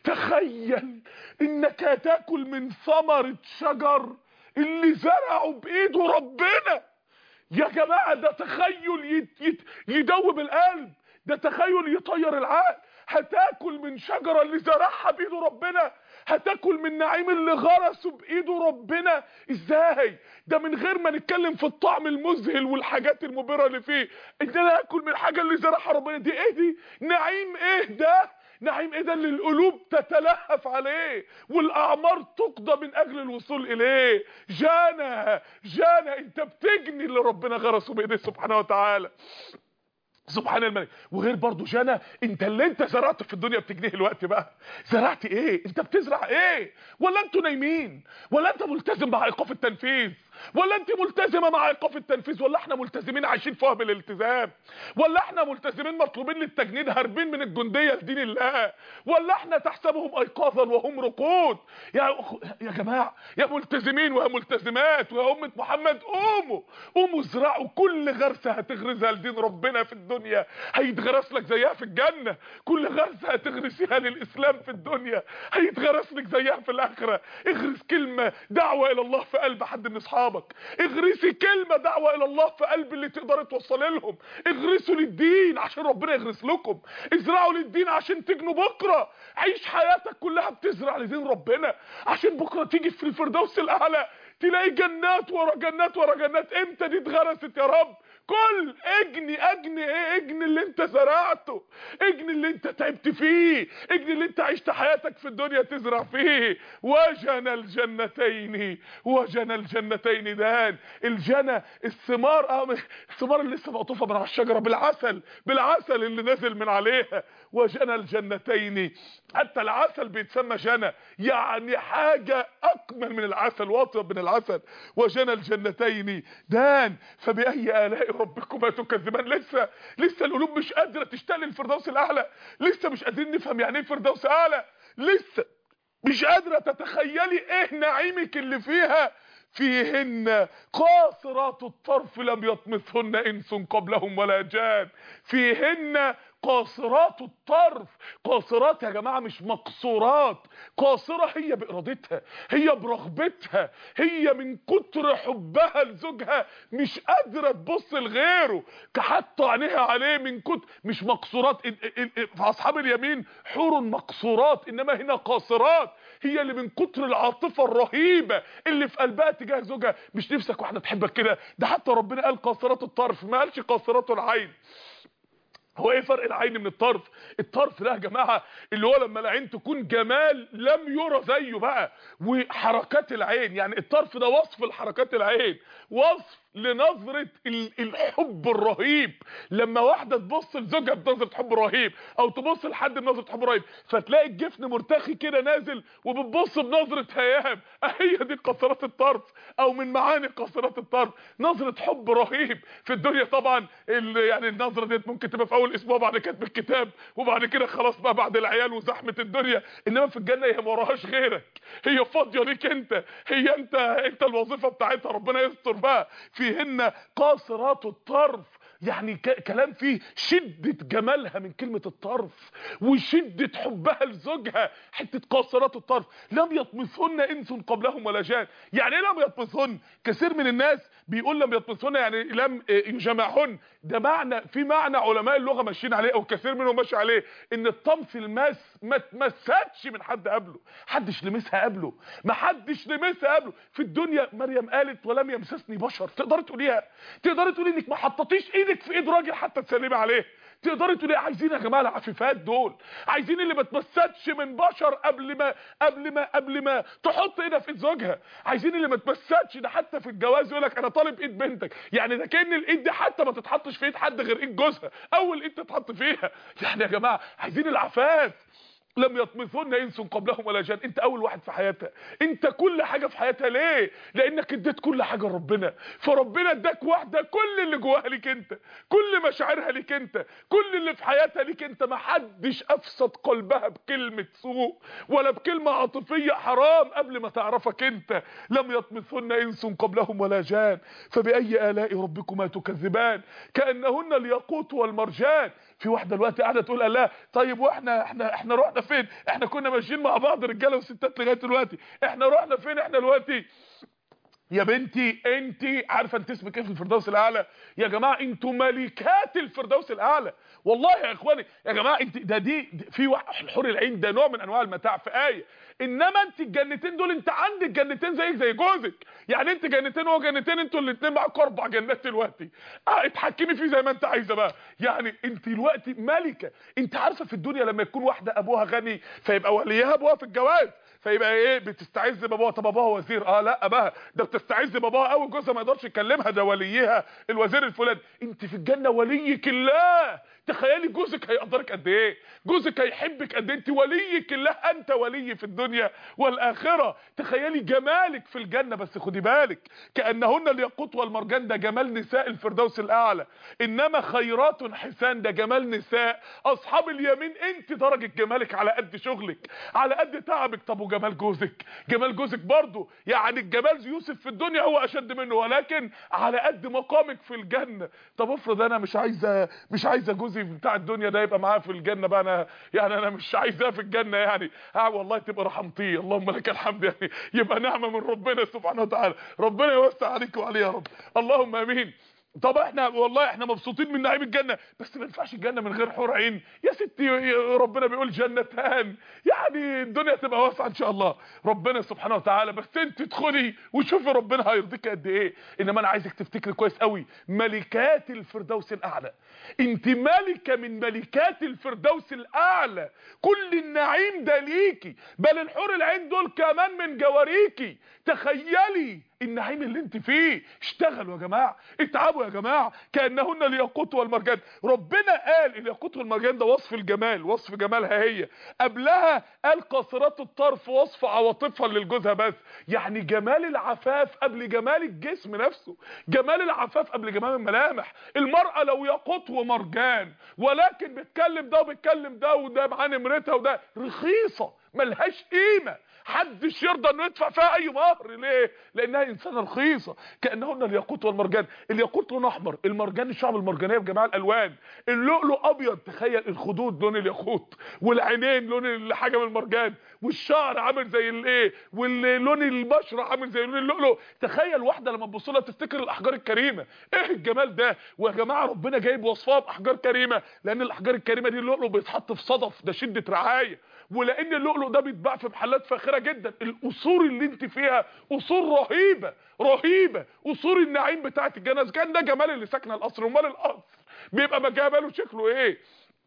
تخيل انك هتاكل من ثمرة شجر اللي زرعه بايده ربنا. يا جماعة ده تخيل يت يت يدوب القلب، ده تخيل يطير العقل. هتاكل من شجرة اللي زرعها بايده ربنا، هتاكل من نعيم اللي غرسه بايده ربنا. ازاي؟ ده من غير ما نتكلم في الطعم المذهل والحاجات المبهرة اللي فيه. ان انا اكل من حاجة اللي زرعها ربنا، دي ايه دي؟ نعيم ايه ده؟ نعيم ايه ده اللي القلوب تتلهف عليه والاعمار تقضى من اجل الوصول اليه؟ جانا جانا انت بتجني اللي ربنا غرسه بايديه سبحانه وتعالى. سبحان الملك. وغير برضو جنى انت اللي انت زرعته في الدنيا بتجنيه الوقت بقى. زرعت ايه؟ انت بتزرع ايه؟ ولا انتوا نايمين؟ ولا انت ملتزم مع ايقاف التنفيذ؟ ولا انت ملتزمه مع ايقاف التنفيذ؟ ولا احنا ملتزمين عايشين فيها بالالتزام؟ ولا احنا ملتزمين مطلوبين للتجنيد هاربين من الجنديه لدين الله؟ ولا احنا تحسبهم ايقاظا وهم رقود؟ يا أخ... يا جماعه يا ملتزمين ويا ملتزمات ويا امه محمد، قوموا قوموا ازرعوا. كل غرسه هتغرسها لدين ربنا في الدنيا هيتغرس لك زيها في الجنه. كل غرسه هتغرسيها للاسلام في الدنيا هيتغرس لك زيها في الاخره. اغرس كلمه دعوه الى الله في قلب حد من اصحابك، اغرسي كلمة دعوة الى الله في قلب اللي تقدر توصل لهم. اغرسوا للدين عشان ربنا يغرس لكم، ازرعوا للدين عشان تجنوا بكرة. عيش حياتك كلها بتزرع لدين ربنا عشان بكرة تيجي في الفردوس الاعلى تلاقي جنات ورا جنات ورا جنات. امتى دي اتغرست يا رب؟ كل اجني اجني ايه؟ اجني اللي انت زرعته، اجني اللي انت تعبت فيه، اجني اللي انت عشت حياتك في الدنيا تزرع فيه. وجنى الجنتين وجنى الجنتين دان. الجنى الثمار، اه الثمار اللي لسه مقطوفه من على الشجره بالعسل، بالعسل اللي نازل من عليها. وجنى الجنتين، حتى العسل بيتسمى جنى، يعني حاجه اكمل من العسل واطيب من العسل. وجنى الجنتين دان. فبأي آلاء ربكما تكذبان. لسه لسه القلوب مش قادره تشتاق للفردوس الاعلى، لسه مش قادرين نفهم يعني ايه فردوس اعلى، لسه مش قادره تتخيلي ايه نعيمك اللي فيها. فيهن قاصرات الطرف لم يطمثهن انس قبلهم ولا جان. فيهن قاصرات الطرف. قاصرات يا جماعه مش مقصورات، قاصره هي بارادتها، هي برغبتها، هي من كتر حبها لزوجها مش قادره تبص لغيره، حتى عينيها عليه من كتر. مش مقصورات في اصحاب اليمين حور مقصورات، انما هنا قاصرات هي اللي من كتر العاطفه الرهيبه اللي في قلبها تجاه زوجها. مش نفسك واحده تحبك كده؟ ده حتى ربنا قال قاصرات الطرف، ما قالش قاصرات العين. هو ايه فرق العين من الطرف؟ الطرف ده يا جماعه اللي هو لما العين تكون جمال لم يرى زيه بقى، وحركات العين. يعني الطرف ده وصف لحركات العين، وصف لنظرة الحب الرهيب. لما واحدة تبص لزوجها بنظرة حب رهيب، او تبص لحد بنظرة حب رهيب، فتلاقي الجفن مرتخي كده نازل وبتبص بنظرة هيام. هي دي قاصرات الطرف، او من معاني قاصرات الطرف نظرة حب رهيب. في الدنيا طبعا يعني النظرة ديت ممكن تبقى في اول اسبوع بعد كتب الكتاب، وبعد كده خلاص بقى بعد العيال وزحمة الدنيا. انما في الجنة هي ما وراهاش غيرك، هي فاضية ليك انت، هي انت انت الوظيفة بتاعتها. ربنا يستر بقى. فيهن قاصرات الطرف يعني كلام فيه شدة جمالها من كلمة الطرف وشدة حبها لزوجها. حتة قاصرات الطرف لم يطمثهن انس قبلهم ولا جان. يعني ايه لم يطمثهن؟ كثير من الناس بيقول لم يطمثهن يعني لم يجمعهن. ده معنى في معنى علماء اللغة ماشيين عليه او كثير منهم ماشي عليه، ان الطمث الماس ما تمسكش من حد قبله، حدش لمسها قبله، ما حدش لمسها قبله في الدنيا. مريم قالت ولم يمسسني بشر. تقدري تقوليها؟ تقدري تقولي انك ما حطيتيش ايدك في ايد راجل حتى تسلمي عليه؟ تقدري تقولي عايزين يا جماعه العفيفات دول، عايزين اللي ما تمسكش من بشر قبل ما قبل ما قبل ما تحط ايدها في ايد زوجها، عايزين اللي ما تمسكش. ده حتى في الجواز يقول لك انا طالب ايد بنتك، يعني ده كأن الايد دي حتى ما تتحطش في ايد حد غير ايد جوزها، اول ايد تتحط فيها. يعني يا جماعه عايزين العفاف. لم يطمثن انس قبلهم ولا جان. انت اول واحد في حياتها، انت كل حاجه في حياتها. ليه؟ لانك اديت كل حاجه لربنا، فربنا اداك واحده كل اللي جواها ليك انت، كل مشاعرها ليك انت، كل اللي في حياتها ليك انت. ما حدش افسد قلبها بكلمه سوء ولا بكلمه عاطفيه حرام قبل ما تعرفك انت. لم يطمثن انس قبلهم ولا جان فباي الاء ربكما تكذبان كانهن الياقوت والمرجان. في واحده دلوقتي قاعده تقول الله طيب واحنا احنا احنا رحنا فين؟ احنا كنا ماشيين مع بعض رجاله وستات لغايه دلوقتي، احنا رحنا فين احنا دلوقتي؟ يا بنتي انت عارفه انت اسمك ايه في الفردوس الاعلى؟ يا جماعه انتوا ملكات الفردوس الاعلى. والله يا اخواني يا جماعه انت ده دي, دي في واحد حور العين ده نوع من انواع المتاع في ايه، انما انت الجنتين دول انت عندك جنتين زيك زي جوزك. يعني انت جنتين وهو جنتين، انتوا الاثنين معاكم اربع جنات دلوقتي. اه اتحكمي فيه زي ما انت عايزه بقى. يعني انت دلوقتي ملكه. انت عارفه في الدنيا لما يكون واحده ابوها غني فيبقى وليها ابوها في الجواز، فيبقى ايه؟ بتستعز باباها. طب ابوها وزير، اه لا بقى ده بتستعز باباها قوي، جوزها ما يقدرش يكلمها، ده وليها الوزير الفلاني. انت في الجنه وليك الله. تخيلي جوزك هيقدرك قد ايه، جوزك هيحبك قد ايه. انت وليك الله، انت ولي في الدنيا والاخره. تخيلي جمالك في الجنه. بس خدي بالك كانهن الياقوت والمرجان ده جمال نساء الفردوس الاعلى، انما خيرات حسان ده جمال نساء اصحاب اليمين. انت درجه جمالك على قد شغلك، على قد تعبك. طب وجمال جوزك؟ جمال جوزك برضه يعني الجمال يوسف في الدنيا هو اشد منه، ولكن على قد مقامك في الجنه. طب افرض انا مش عايزه مش عايزه جوزي بتاع الدنيا ده يبقى معايا في الجنه بقى، انا يعني انا مش عايزاه في الجنه يعني. اه والله تبقى رحمتي، اللهم لك الحمد. يعني يبقى نعمه من ربنا سبحانه وتعالى. ربنا يوسع عليك وعليه يا رب، اللهم امين. طب احنا والله احنا مبسوطين من نعيم الجنه، بس ما ينفعش الجنه من غير حور عين يا ستي. ربنا بيقول جنتان، يعني الدنيا تبقى واسعه ان شاء الله ربنا سبحانه وتعالى. بس انت ادخلي وشوفي ربنا هيرضيك قد ايه. انما انا عايزك تفتكري كويس قوي ملكات الفردوس الاعلى. انت ملكه من ملكات الفردوس الاعلى، كل النعيم ده ليكي، بل الحور العين دول كمان من جواريكي. تخيلي النعيم اللي انت فيه. اشتغلوا يا جماعه، اتعبوا يا جماعه. كانهن الياقوت والمرجان. ربنا قال الياقوت والمرجان ده وصف الجمال، وصف جمالها هي. قبلها قال قاصرات الطرف، وصف عواطفها للجوزها بس. يعني جمال العفاف قبل جمال الجسم نفسه، جمال العفاف قبل جمال الملامح. المرأة لو ياقوت ومرجان ولكن بتكلم ده وبتكلم ده وده معاه نمرتها وده، رخيصه ملهاش قيمه، حدش يرضى انه يدفع فيها اي مهر. ليه؟ لانها انسانه رخيصه. كانهن الياقوت والمرجان. الياقوت لون احمر، المرجان الشعب المرجانيه بجميع الالوان، اللؤلؤ ابيض. تخيل الخدود لون الياقوت، والعينين لون الحاجه من المرجان، والشعر عامل زي الايه، واللون البشره عامل زي لون اللؤلؤ. تخيل واحده لما تبص لها تفتكر الاحجار الكريمه. ايه الجمال ده؟ ويا جماعه ربنا جايب وصفها باحجار كريمه، لان الاحجار الكريمه دي اللؤلؤ بيتحط في صدف، ده شده رعايه، ولان اللؤلؤ ده بيتباع في محلات فاخره جدا. القصور اللي انت فيها قصور رهيبه رهيبه، قصور النعيم بتاعت الجنه. كان ده جمال اللي ساكنه القصر، امال القصر بيبقى جماله شكله ايه؟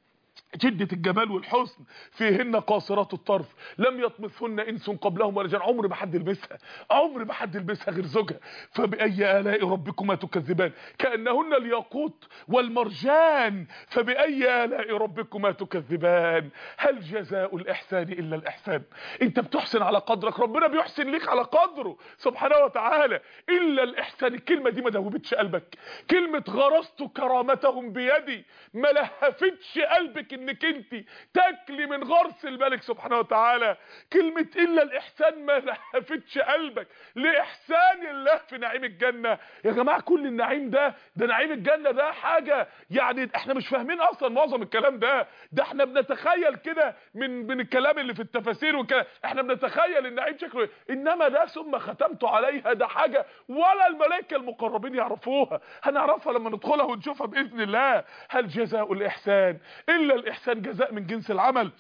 شدة الجمال والحسن. فيهن قاصرات الطرف لم يطمثهن انس قبلهم ولا جان. عمر ما حد لبسها، عمر ما حد لبسها غير زوجها. فبأي آلاء ربكما تكذبان كأنهن الياقوت والمرجان. فبأي آلاء ربكما تكذبان. هل جزاء الإحسان إلا الإحسان؟ انت بتحسن على قدرك، ربنا بيحسن ليك على قدره سبحانه وتعالى. إلا الإحسان، الكلمة دي ما دوبتش قلبك؟ كلمة غرست كرامتهم بيدي ما لهفتش قلبك انك انت تاكلي من غرس الملك سبحانه وتعالى. كلمة الا الاحسان ما لهفتش قلبك لاحسان الله في نعيم الجنة. يا جماعة كل النعيم ده ده نعيم الجنة ده حاجة يعني احنا مش فاهمين اصلا معظم الكلام ده. ده احنا بنتخيل كده من من الكلام اللي في التفاسير وكده، احنا بنتخيل النعيم شكله ايه، انما ده ثم ختمت عليها ده حاجة ولا الملائكة المقربين يعرفوها. هنعرفها لما ندخلها ونشوفها باذن الله. هل جزاء الاحسان الا الاحسان؟ جزاء من جنس العمل.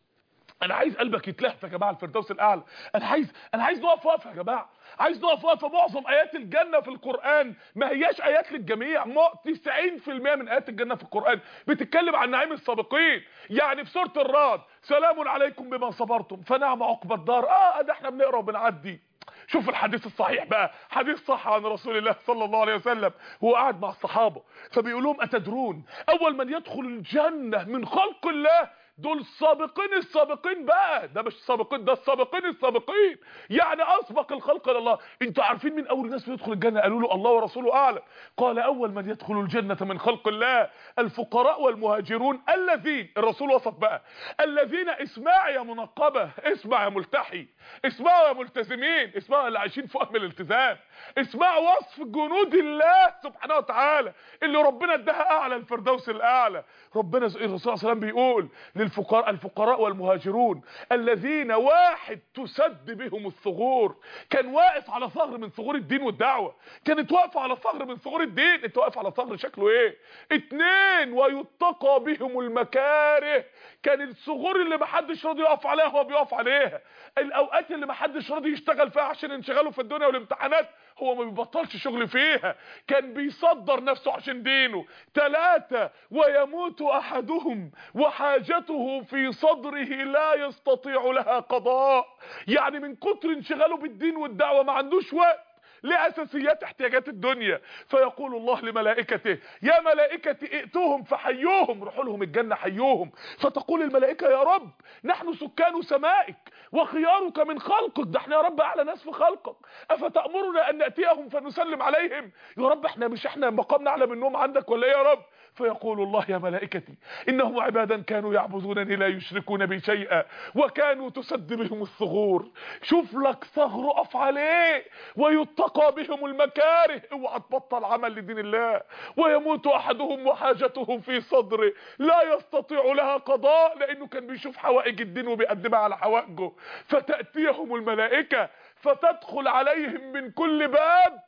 انا عايز قلبك يتلهف يا جماعه الفردوس الاعلى. انا عايز انا عايز نقف وقفه يا جماعه، عايز نقف وقفه. معظم ايات الجنه في القران ما هياش ايات للجميع. تسعين في المية من ايات الجنه في القران بتتكلم عن نعيم السابقين. يعني في سوره الرعد سلام عليكم بما صبرتم فنعم عقبى الدار. اه ده احنا بنقرا وبنعدي. شوف الحديث الصحيح بقى، حديث صح عن رسول الله صلى الله عليه وسلم. هو قاعد مع الصحابه فبيقول لهم اتدرون اول من يدخل الجنه من خلق الله دول السابقين السابقين بقى، ده مش السابقين، ده السابقين السابقين، يعني اسبق الخلق الى الله. انتوا عارفين مين اول ناس بيدخل الجنه؟ قالوا له الله ورسوله اعلم. قال اول من يدخل الجنه من خلق الله الفقراء والمهاجرون الذين، الرسول وصف بقى الذين، اسمع يا منقبه، اسمع يا ملتحي، اسمعوا يا ملتزمين، اسمعوا اللي عايشين في وهم الالتزام، اسمعوا وصف جنود الله سبحانه وتعالى اللي ربنا اداها اعلى الفردوس الاعلى. ربنا الرسول صلى الله عليه وسلم بيقول للفقراء الفقراء والمهاجرون الذين واحد تسد بهم الثغور. كان واقف على ثغر من ثغور الدين والدعوه، كانت واقفه على ثغر من ثغور الدين. انت واقف على ثغر شكله ايه؟ اتنين ويتقى بهم المكاره. كان الثغور اللي محدش راضي يقف عليها هو بيقف عليها، الاوقات اللي محدش راضي يشتغل فيها عشان انشغاله في الدنيا والامتحانات هو ما بيبطلش شغل فيها، كان بيصدر نفسه عشان دينه. ثلاثة ويموت احدهم وحاجته في صدره لا يستطيع لها قضاء. يعني من كتر انشغاله بالدين والدعوة ما عندوش وقت لأساسيات احتياجات الدنيا. فيقول الله لملائكته يا ملائكتي ائتوهم فحيوهم، روحوا لهم الجنة حيوهم. فتقول الملائكة يا رب نحن سكان سمائك وخيارك من خلقك، ده احنا يا رب اعلى ناس في خلقك، افتأمرنا ان نأتيهم فنسلم عليهم؟ يا رب احنا مش احنا مقامنا اعلى منهم عندك ولا ايه يا رب؟ فيقول الله يا ملائكتي انهم عبادا كانوا يعبدونني لا يشركون بي شيئا وكانوا تسد بهم الثغور. شوف لك ثغر اقف عليه. ويتقى بهم المكاره، اوعى تبطل عمل لدين الله. ويموت احدهم وحاجته في صدره لا يستطيع لها قضاء، لانه كان بيشوف حوائج الدين وبيقدمها على حوائجه. فتأتيهم الملائكة فتدخل عليهم من كل باب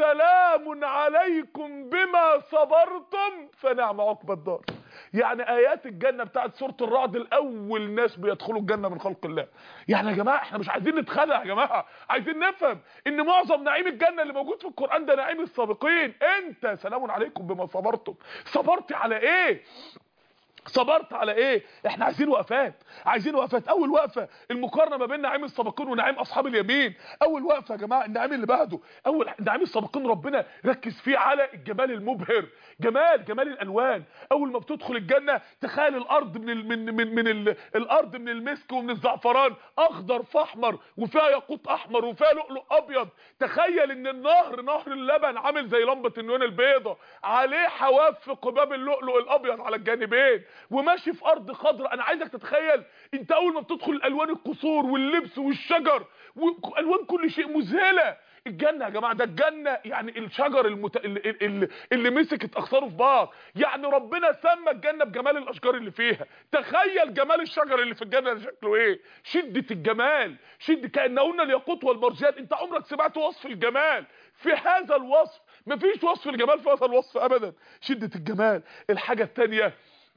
سلام عليكم بما صبرتم فنعم عقبى الدار. يعني ايات الجنه بتاعت سوره الرعد الاول ناس بيدخلوا الجنه من خلق الله. يعني يا جماعه احنا مش عايزين نتخدع يا جماعه، عايزين نفهم ان معظم نعيم الجنه اللي موجود في القران ده نعيم السابقين. انت سلام عليكم بما صبرتم، صبرت على ايه؟ صبرت على ايه؟ احنا عايزين وقفات، عايزين وقفات. اول وقفه المقارنه ما بين نعيم السابقين ونعيم اصحاب اليمين. اول وقفه يا جماعه النعيم اللي بعده. اول نعيم السابقين ربنا ركز فيه على الجمال المبهر، جمال جمال الالوان. اول ما بتدخل الجنه تخيل الارض من ال من من, من ال الارض من المسك ومن الزعفران اخضر في احمر وفيها ياقوت احمر وفيها لؤلؤ ابيض. تخيل ان النهر نهر اللبن عامل زي لمبه النيون البيضاء، عليه حواف في قباب اللؤلؤ الابيض على الجانبين، وماشي في ارض خضراء. انا عايزك تتخيل انت اول ما بتدخل الالوان القصور واللبس والشجر والوان كل شيء مذهله. الجنه يا جماعه ده الجنه يعني الشجر المت... اللي, اللي, اللي مسكت اغصانه في بعض. يعني ربنا سمى الجنه بجمال الاشجار اللي فيها. تخيل جمال الشجر اللي في الجنه شكله ايه، شده الجمال، شده كانهن الياقوت والمرجان. انت عمرك سمعت وصف الجمال في هذا الوصف؟ مفيش وصف الجمال في هذا الوصف ابدا، شده الجمال. الحاجه الثانيه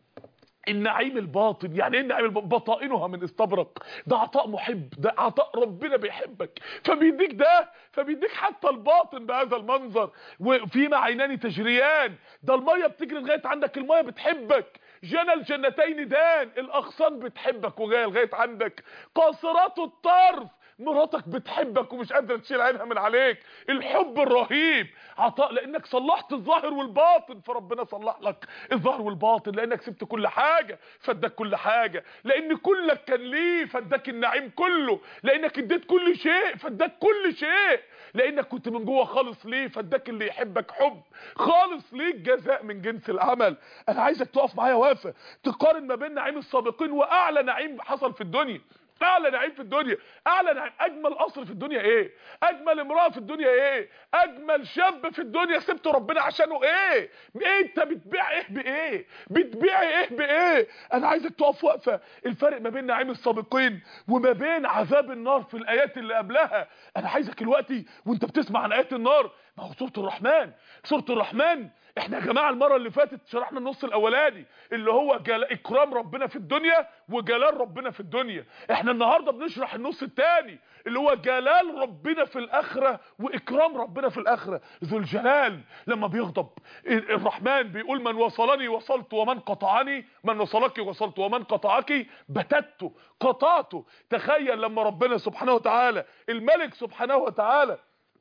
النعيم الباطن. يعني ايه النعيم الباطن؟ بطائنها من استبرق. ده عطاء محب، ده عطاء ربنا بيحبك فبيديك ده، فبيديك حتى الباطن بهذا المنظر. وفيما عينان تجريان، ده الميه بتجري لغايه عندك، الميه بتحبك. جنى الجنتين دان، الاغصان بتحبك وجايه لغايه عندك. قاصرات الطرف، مراتك بتحبك ومش قادره تشيل عينها من عليك، الحب الرهيب، عطاء لانك صلحت الظاهر والباطن فربنا صلح لك الظاهر والباطن، لانك سبت كل حاجه فاداك كل حاجه، لان كلك كان ليه فاداك النعيم كله، لانك اديت كل شيء فاداك كل شيء، لانك كنت من جوه خالص ليه فاداك اللي يحبك حب خالص ليك، جزاء من جنس العمل. انا عايزك تقف معايا واقفه تقارن ما بين نعيم السابقين واعلى نعيم حصل في الدنيا. اعلى نعيم في الدنيا، اعلى نعيم، اجمل قصر في الدنيا ايه؟ اجمل امراه في الدنيا ايه؟ اجمل شاب في الدنيا سبت ربنا عشانه ايه؟ ايه انت بتبيع ايه بايه؟ بتبيع ايه بايه؟ انا عايزك تقف وقفه الفرق ما بين نعيم السابقين وما بين عذاب النار في الايات اللي قبلها. انا عايزك دلوقتي وانت بتسمع عن ايات النار، ما هو سوره الرحمن، سوره الرحمن احنا يا جماعه المره اللي فاتت شرحنا النص الاولاني اللي هو جل... اكرام ربنا في الدنيا وجلال ربنا في الدنيا. احنا النهارده بنشرح النص الثاني اللي هو جلال ربنا في الاخره واكرام ربنا في الاخره. ذو الجلال لما بيغضب الرحمن بيقول من وصلني وصلت ومن قطعني، من وصلك وصلت ومن قطعك بتته قطعته. تخيل لما ربنا سبحانه وتعالى الملك سبحانه وتعالى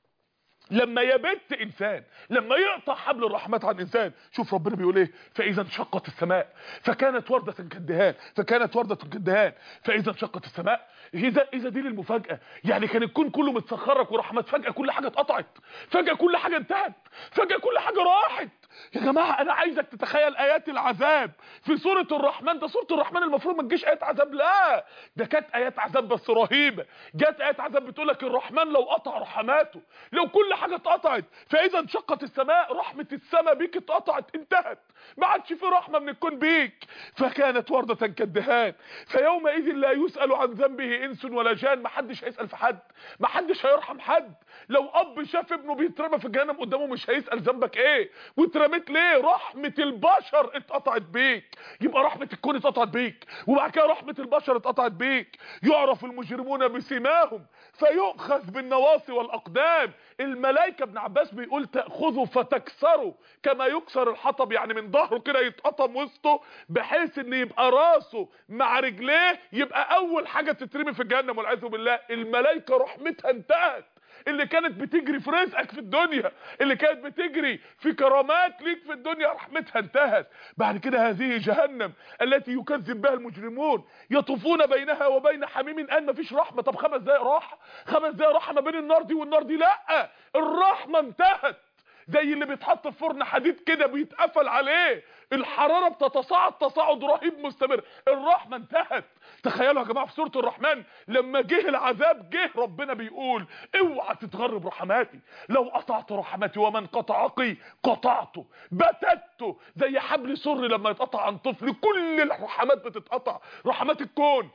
لما يبت انسان، لما يقطع حبل الرحمات عن انسان، شوف ربنا بيقول ايه؟ فاذا انشقت السماء فكانت ورده كالدهان، فكانت ورده كالدهان، فاذا انشقت السماء. اذا اذا دي للمفاجاه، يعني كان الكون كله متسخرك ورحمات، فجاه كل حاجه اتقطعت، فجاه كل حاجه انتهت، فجاه كل حاجه راحت. يا جماعه انا عايزك تتخيل ايات العذاب في سوره الرحمن. ده سوره الرحمن المفروض ما تجيش ايات عذاب، لا ده كانت ايات عذاب بس رهيبه. جت ايات عذاب بتقول لك الرحمن لو قطع رحماته، لو كل حاجه اتقطعت، فاذا انشقت السماء رحمه السماء بيك اتقطعت انتهت، ما عادش في رحمه من الكون بيك. فكانت ورده كالدهان فيومئذ لا يسال عن ذنبه انس ولا جان. ما حدش هيسال في حد، ما حدش هيرحم حد. لو اب شاف ابنه بيترمى في جهنم قدامه مش هيسال ذنبك ايه واترميت ليه. رحمه البشر اتقطعت بيك، يبقى رحمه الكون اتقطعت بيك، وبعد كده رحمه البشر اتقطعت بيك. يعرف المجرمون بسيماهم فيؤخذ بالنواصي والاقدام. الملائكه ابن عباس بيقول تاخذه فتكسره كما يكسر الحطب، يعني من ظهره كده يتقطم وسطه بحيث ان يبقى راسه مع رجليه يبقى اول حاجه تترمي في الجهنم والعياذ بالله. الملائكه رحمتها انتهت، اللي كانت بتجري في رزقك في الدنيا، اللي كانت بتجري في كرامات ليك في الدنيا، رحمتها انتهت. بعد كده هذه جهنم التي يكذب بها المجرمون يطوفون بينها وبين حميم ان. مفيش رحمه. طب خمس دقايق راحه، خمس دقايق راحه ما بين النار دي والنار دي، لا الرحمه انتهت. زي اللي بيتحط في فرن حديد كده بيتقفل عليه، الحراره بتتصاعد تصاعد رهيب مستمر، الرحمه انتهت. تخيلوا يا جماعه في سوره الرحمن لما جه العذاب، جه ربنا بيقول اوعى تتغر برحماتي، لو قطعت رحمتي ومن قطعك قطعته بتته. زي حبل سر لما يتقطع عن طفل، كل الرحمات بتتقطع، رحمات الكون،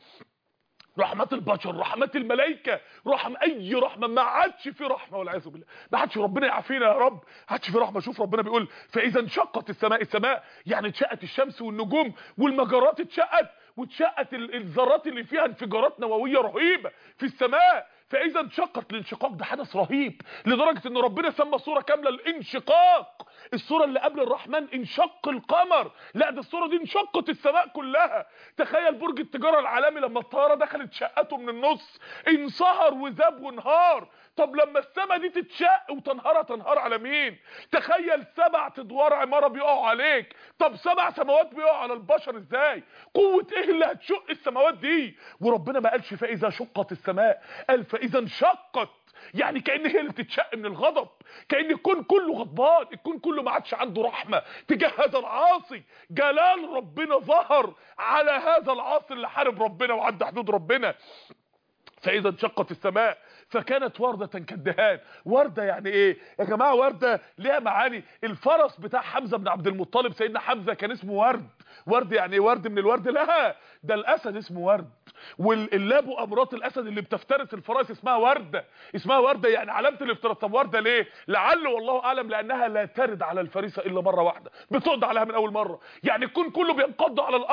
رحمات البشر، رحمات الملائكه، رحم اي رحمه، ما عادش في رحمه والعياذ بالله، ما عادش. ربنا يعافينا يا رب، ما عادش في رحمه. شوف ربنا بيقول فاذا انشقت السماء، السماء يعني اتشقت الشمس والنجوم والمجرات اتشقت، واتشقت الذرات اللي فيها انفجارات نوويه رهيبه في السماء. فاذا انشقت، الانشقاق ده حدث رهيب لدرجه ان ربنا سمى سوره كامله الانشقاق. السوره اللي قبل الرحمن انشق القمر، لا ده السوره دي انشقت السماء كلها. تخيل برج التجاره العالمي لما الطياره دخلت شقته من النص انصهر وذاب وانهار. طب لما السماء دي تتشق وتنهار، تنهار على مين؟ تخيل سبع ادوار عماره بيقعوا عليك، طب سبع سماوات بيقعوا على البشر ازاي؟ قوه ايه اللي هتشق السماوات دي؟ وربنا ما قالش فاذا شقت السماء، قال فاذا انشقت، يعني كأن هي اللي بتتشق من الغضب، كأن الكون كله غضبان، الكون كله ما عادش عنده رحمه تجاه هذا العاصي. جلال ربنا ظهر على هذا العاصي اللي حارب ربنا وعدى حدود ربنا. فاذا انشقت السماء فكانت وردة كالدهان. وردة يعني ايه يا جماعة؟ وردة ليها معاني. الفرس بتاع حمزة بن عبد المطلب سيدنا حمزة كان اسمه ورد. ورد يعني ايه؟ ورد من الورد؟ لا ده الاسد اسمه ورد، واللاب وامراط الاسد اللي بتفترس الفرس اسمها وردة، اسمها وردة يعني علامة الافتراس. طب وردة ليه؟ لعل والله اعلم لانها لا ترد على الفريسة الا مرة واحدة، بتقضي عليها من اول مرة. يعني الكون كله بينقض على الارض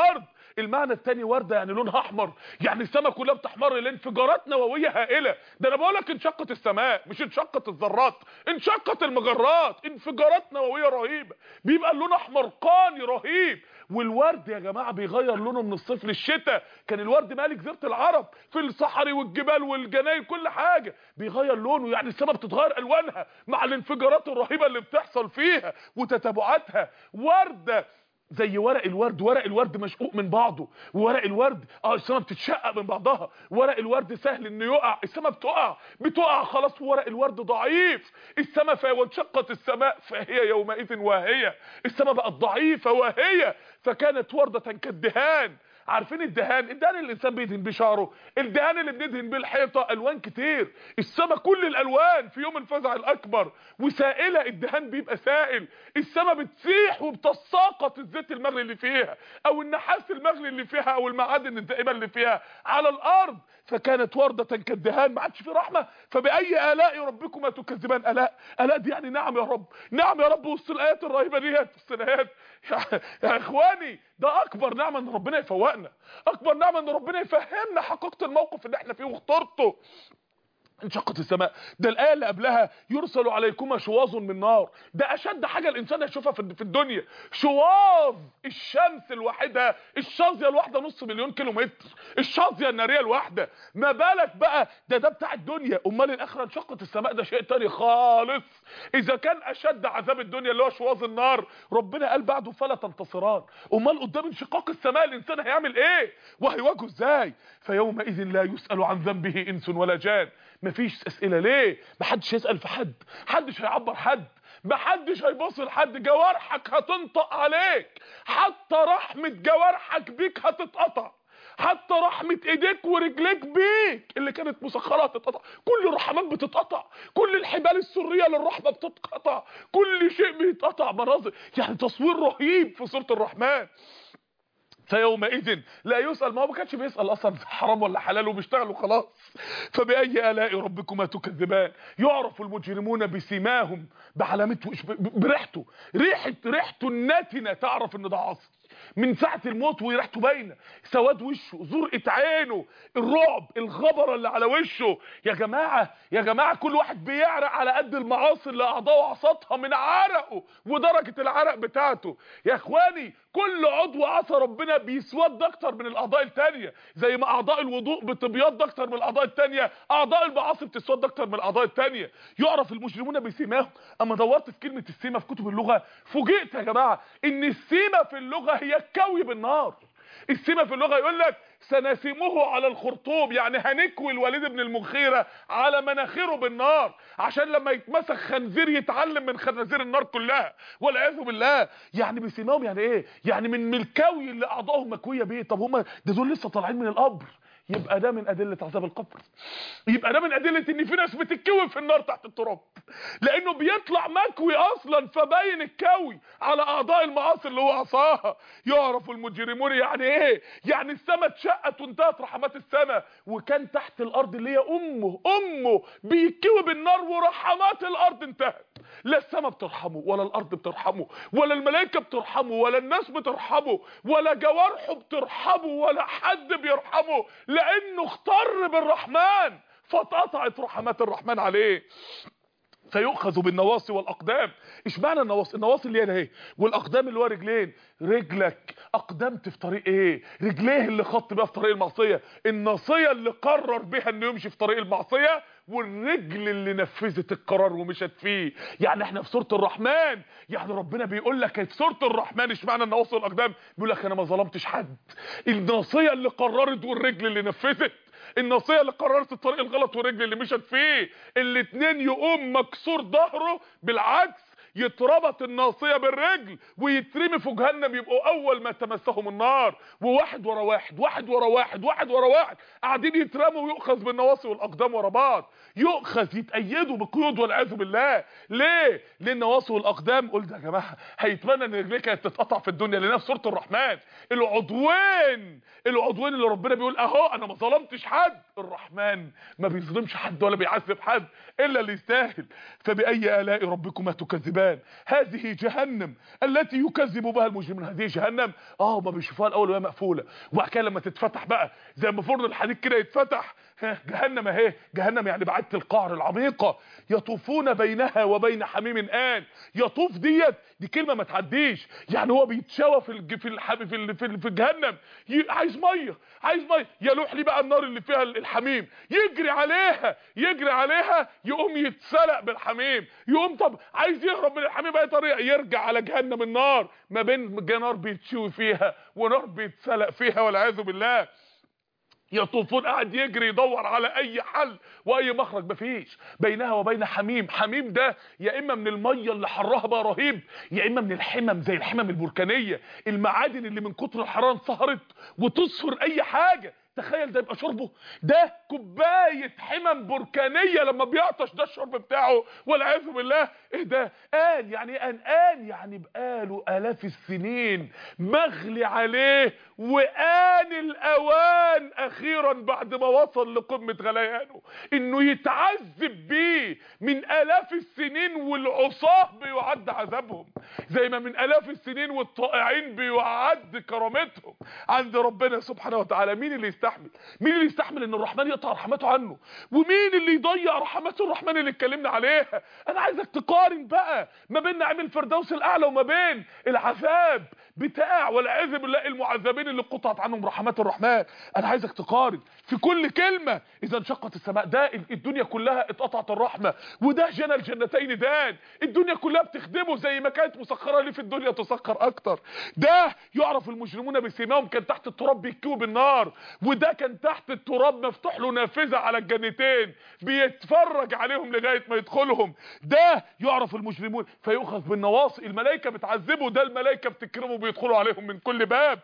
المعنى الثاني ورده يعني لونها احمر، يعني السماء كلها بتحمر لانفجارات نوويه هائله. ده انا بقول لك انشقت السماء، مش انشقت الذرات، انشقت المجرات، انفجارات نوويه رهيبه، بيبقى اللون احمرقاني رهيب. والورد يا جماعه بيغير لونه من الصيف للشتاء، كان الورد مالي جزيره العرب في الصحاري والجبال والجناين كل حاجه بيغير لونه، يعني السماء بتتغير الوانها مع الانفجارات الرهيبه اللي بتحصل فيها وتتابعاتها. ورده زي ورق الورد، ورق الورد مشقوق من بعضه، وورق الورد اه السماء بتتشقق من بعضها، ورق الورد سهل انه يقع، السماء بتقع بتقع خلاص، ورق الورد ضعيف، السماء فانشقت السماء فهي يومئذ واهيه، السماء بقت ضعيفه واهيه، فكانت ورده كالدهان. عارفين الدهان؟ الدهان اللي الانسان بيدهن بيه شعره، الدهان اللي بندهن بيه الحيطه، الوان كتير، السما كل الالوان في يوم الفزع الاكبر، وسائله، الدهان بيبقى سائل، السما بتسيح وبتساقط الزيت المغلي اللي فيها او النحاس المغلي اللي فيها او المعادن الدائمه اللي فيها على الارض، فكانت ورده كالدهان، ما عادش في رحمه. فباي الاء ربكما تكذبان؟ الاء، الاء دي يعني نعم يا رب، نعم يا رب، وسط الايات الرهيبه ديت، وسط الايات يا, يا اخواني، ده اكبر نعمه ان ربنا يفوقنا، اكبر نعمه ان ربنا يفهمنا حقيقه الموقف اللي احنا فيه واخترته. انشقت السماء، ده الايه اللي قبلها يرسل عليكما شواظ من نار، ده اشد حاجه الانسان هيشوفها في الدنيا، شواظ، الشمس الواحده، الشاذيه الواحده نص مليون كيلو متر، الشاذيه الناريه الواحده، ما بالك بقى ده ده بتاع الدنيا. امال الاخره انشقت السماء ده شيء تاني خالص. اذا كان اشد عذاب الدنيا اللي هو شواظ النار ربنا قال بعده فلا تنتصران، امال قدام انشقاق السماء الانسان هيعمل ايه وهيواجهه ازاي؟ فيومئذ لا يسأل عن ذنبه انس ولا جان، مفيش اسئله، ليه؟ محدش يسال في حد، محدش هيعبر حد، محدش هيبص لحد، جوارحك هتنطق عليك، حتى رحمه جوارحك بيك هتتقطع، حتى رحمه ايديك ورجليك بيك اللي كانت مسخره هتتقطع، كل الرحمات بتتقطع، كل الحبال السريه للرحمه بتتقطع، كل شيء بيتقطع. مناظر يعني تصوير رهيب في سوره الرحمن. فيومئذ لا يسأل، ما هو ما كانش بيسأل اصلا حرام ولا حلال وبيشتغل وخلاص. فبأي آلاء ربكما تكذبان؟ يعرف المجرمون بسيماهم، بعلامته، بريحته، ريحه ريحته الناتنه تعرف ان ده عاصي من ساعه الموت وريحته باينه، سواد وشه، زرقه عينه، الرعب، الغبره اللي على وشه. يا جماعه يا جماعه كل واحد بيعرق على قد المعاصي اللي اعضائه عصتها من عرقه ودرجه العرق بتاعته. يا اخواني كل عضو عصى ربنا بيسود اكتر من الاعضاء الثانيه، زي ما اعضاء الوضوء بتبيض اكتر من الاعضاء الثانيه، اعضاء المعاصي بتسود اكتر من الاعضاء الثانيه. يعرف المجرمون بسيماهم. اما دورت في كلمه السيمه في كتب اللغه فوجئت يا جماعه ان السيمه في اللغه هي الكوي بالنار. السيمه في اللغه يقول لك سنسمه على الخرطوم، يعني هنكوي الوليد بن المغيرة على مناخيره بالنار عشان لما يتمسك خنزير يتعلم من خنازير النار كلها والعياذ بالله. يعني بسيماهم يعني ايه؟ يعني من الكوي اللي اعضائهم مكويه بيه. طب هم ده دول لسه طالعين من القبر، يبقى ده من ادله عذاب القبر، يبقى ده من ادله ان في ناس بتتكوي في النار تحت التراب، لانه بيطلع مكوي اصلا فباين الكوي على اعضاء المعاصي اللي هو عصاها. يعرف المجرمون يعني ايه؟ يعني السماء اتشقت وانتهت رحمات السماء، وكان تحت الارض اللي هي امه امه بيتكوي بالنار ورحمات الارض انتهت. لا السماء بترحمه ولا الارض بترحمه ولا الملائكه بترحمه ولا الناس بترحمه ولا جوارحه بترحمه ولا حد بيرحمه، لانه اختر بالرحمن فاتقطعت رحمات الرحمن عليه. فيؤخذ بالنواصي والاقدام. ايش معنى النواصي؟ النواصي اللي هي اهي، والاقدام اللي هو رجلين. رجلك اقدمت في طريق ايه؟ رجليه اللي خط بيها في طريق المعصيه، الناصيه اللي قرر بها انه يمشي في طريق المعصيه، والرجل اللي نفذت القرار ومشت فيه. يعني احنا في سوره الرحمن، يعني ربنا بيقول لك في سوره الرحمن ايش معنى النواصي والاقدام؟ بيقول لك انا ما ظلمتش حد، الناصيه اللي قررت والرجل اللي نفذت، الناصيه اللي قررت الطريق الغلط والرجل اللي مشت فيه، الاتنين يقوم مكسور ظهره، بالعكس يتربط الناصيه بالرجل ويترمي في جهنم، يبقوا اول ما تمسهم النار، وواحد ورا واحد واحد ورا واحد واحد ورا واحد قاعدين يترموا، ويؤخذ بالنواصي والاقدام ورا بعض، يؤخذ يتأيدوا بقيود والعياذ بالله. ليه؟ لان النواصي والاقدام قلت يا جماعه هيتمنى ان رجليه كانت تتقطع في الدنيا، لان في سوره الرحمن العضوين العضوين اللي ربنا بيقول اهو انا ما ظلمتش حد، الرحمن ما بيظلمش حد ولا بيعذب حد الا اللي يستاهل. فبأي آلاء ربكما تكذبان؟ القرآن. هذه جهنم التي يكذب بها المجرمون. هذه جهنم اه ما بيشوفوها الاول وهي مقفوله، وبعد كده لما تتفتح بقى زي ما فرن الحديد كده يتفتح، جهنم اهي. جهنم يعني بعدة القعر العميقه. يطوفون بينها وبين حميم آن. يطوف ديت دي كلمه ما تعديش، يعني هو بيتشوى في الج... في الح... في ال... في, ال... في جهنم، ي... عايز ميه عايز ميه، يلوح لي بقى النار اللي فيها الحميم، يجري عليها يجري عليها يقوم يتسلق بالحميم، يقوم طب عايز يهرب من الحميم باي طريقه، يرجع على جهنم النار، ما بين نار بيتشوي فيها ونار بيتسلق فيها والعياذ بالله. يطوفون قاعد يجري يدور على اي حل واي مخرج، مفيش. بينها وبين حميم. حميم ده يا اما من الميه اللي حرها بقى رهيب، يا اما من الحمم زي الحمم البركانيه، المعادن اللي من كتر الحراره انصهرت وتصفر اي حاجه. تخيل ده يبقى شربه، ده كوبايه حمم بركانيه لما بيعطش ده الشرب بتاعه والعياذ بالله. ايه ده؟ آن يعني ايه؟ آن آن يعني بقاله آلاف السنين مغلي عليه، وآن الأوان أخيرا بعد ما وصل لقمة غليانه إنه يتعذب بيه من آلاف السنين، والعصاه بيعد عذابهم زي ما من آلاف السنين والطائعين بيعد كرامتهم عند ربنا سبحانه وتعالى. مين اللي يستحمل؟ مين اللي يستحمل ان الرحمن يقطع رحمته عنه؟ ومين اللي يضيع رحمته الرحمن اللي اتكلمنا عليها؟ انا عايزك تقارن بقى ما بين نعيم الفردوس الاعلى وما بين العذاب بتاع والعياذ بالله المعذبين اللي قطعت عنهم رحمات الرحمن. انا عايزك تقارن في كل كلمه. اذا انشقت السماء، ده الدنيا كلها اتقطعت الرحمه، وده جنى الجنتين دان، الدنيا كلها بتخدمه زي ما كانت مسخره ليه في الدنيا تسخر اكتر. ده يعرف المجرمون بسيماهم، كان تحت التراب بيكوا بالنار، وده كان تحت التراب مفتوح له نافذه على الجنتين بيتفرج عليهم لغايه ما يدخلهم. ده يعرف المجرمون فيؤخذ بالنواصي. الملائكه بتعذبه، ده الملائكه بتكرمه بيدخلوا عليهم من كل باب.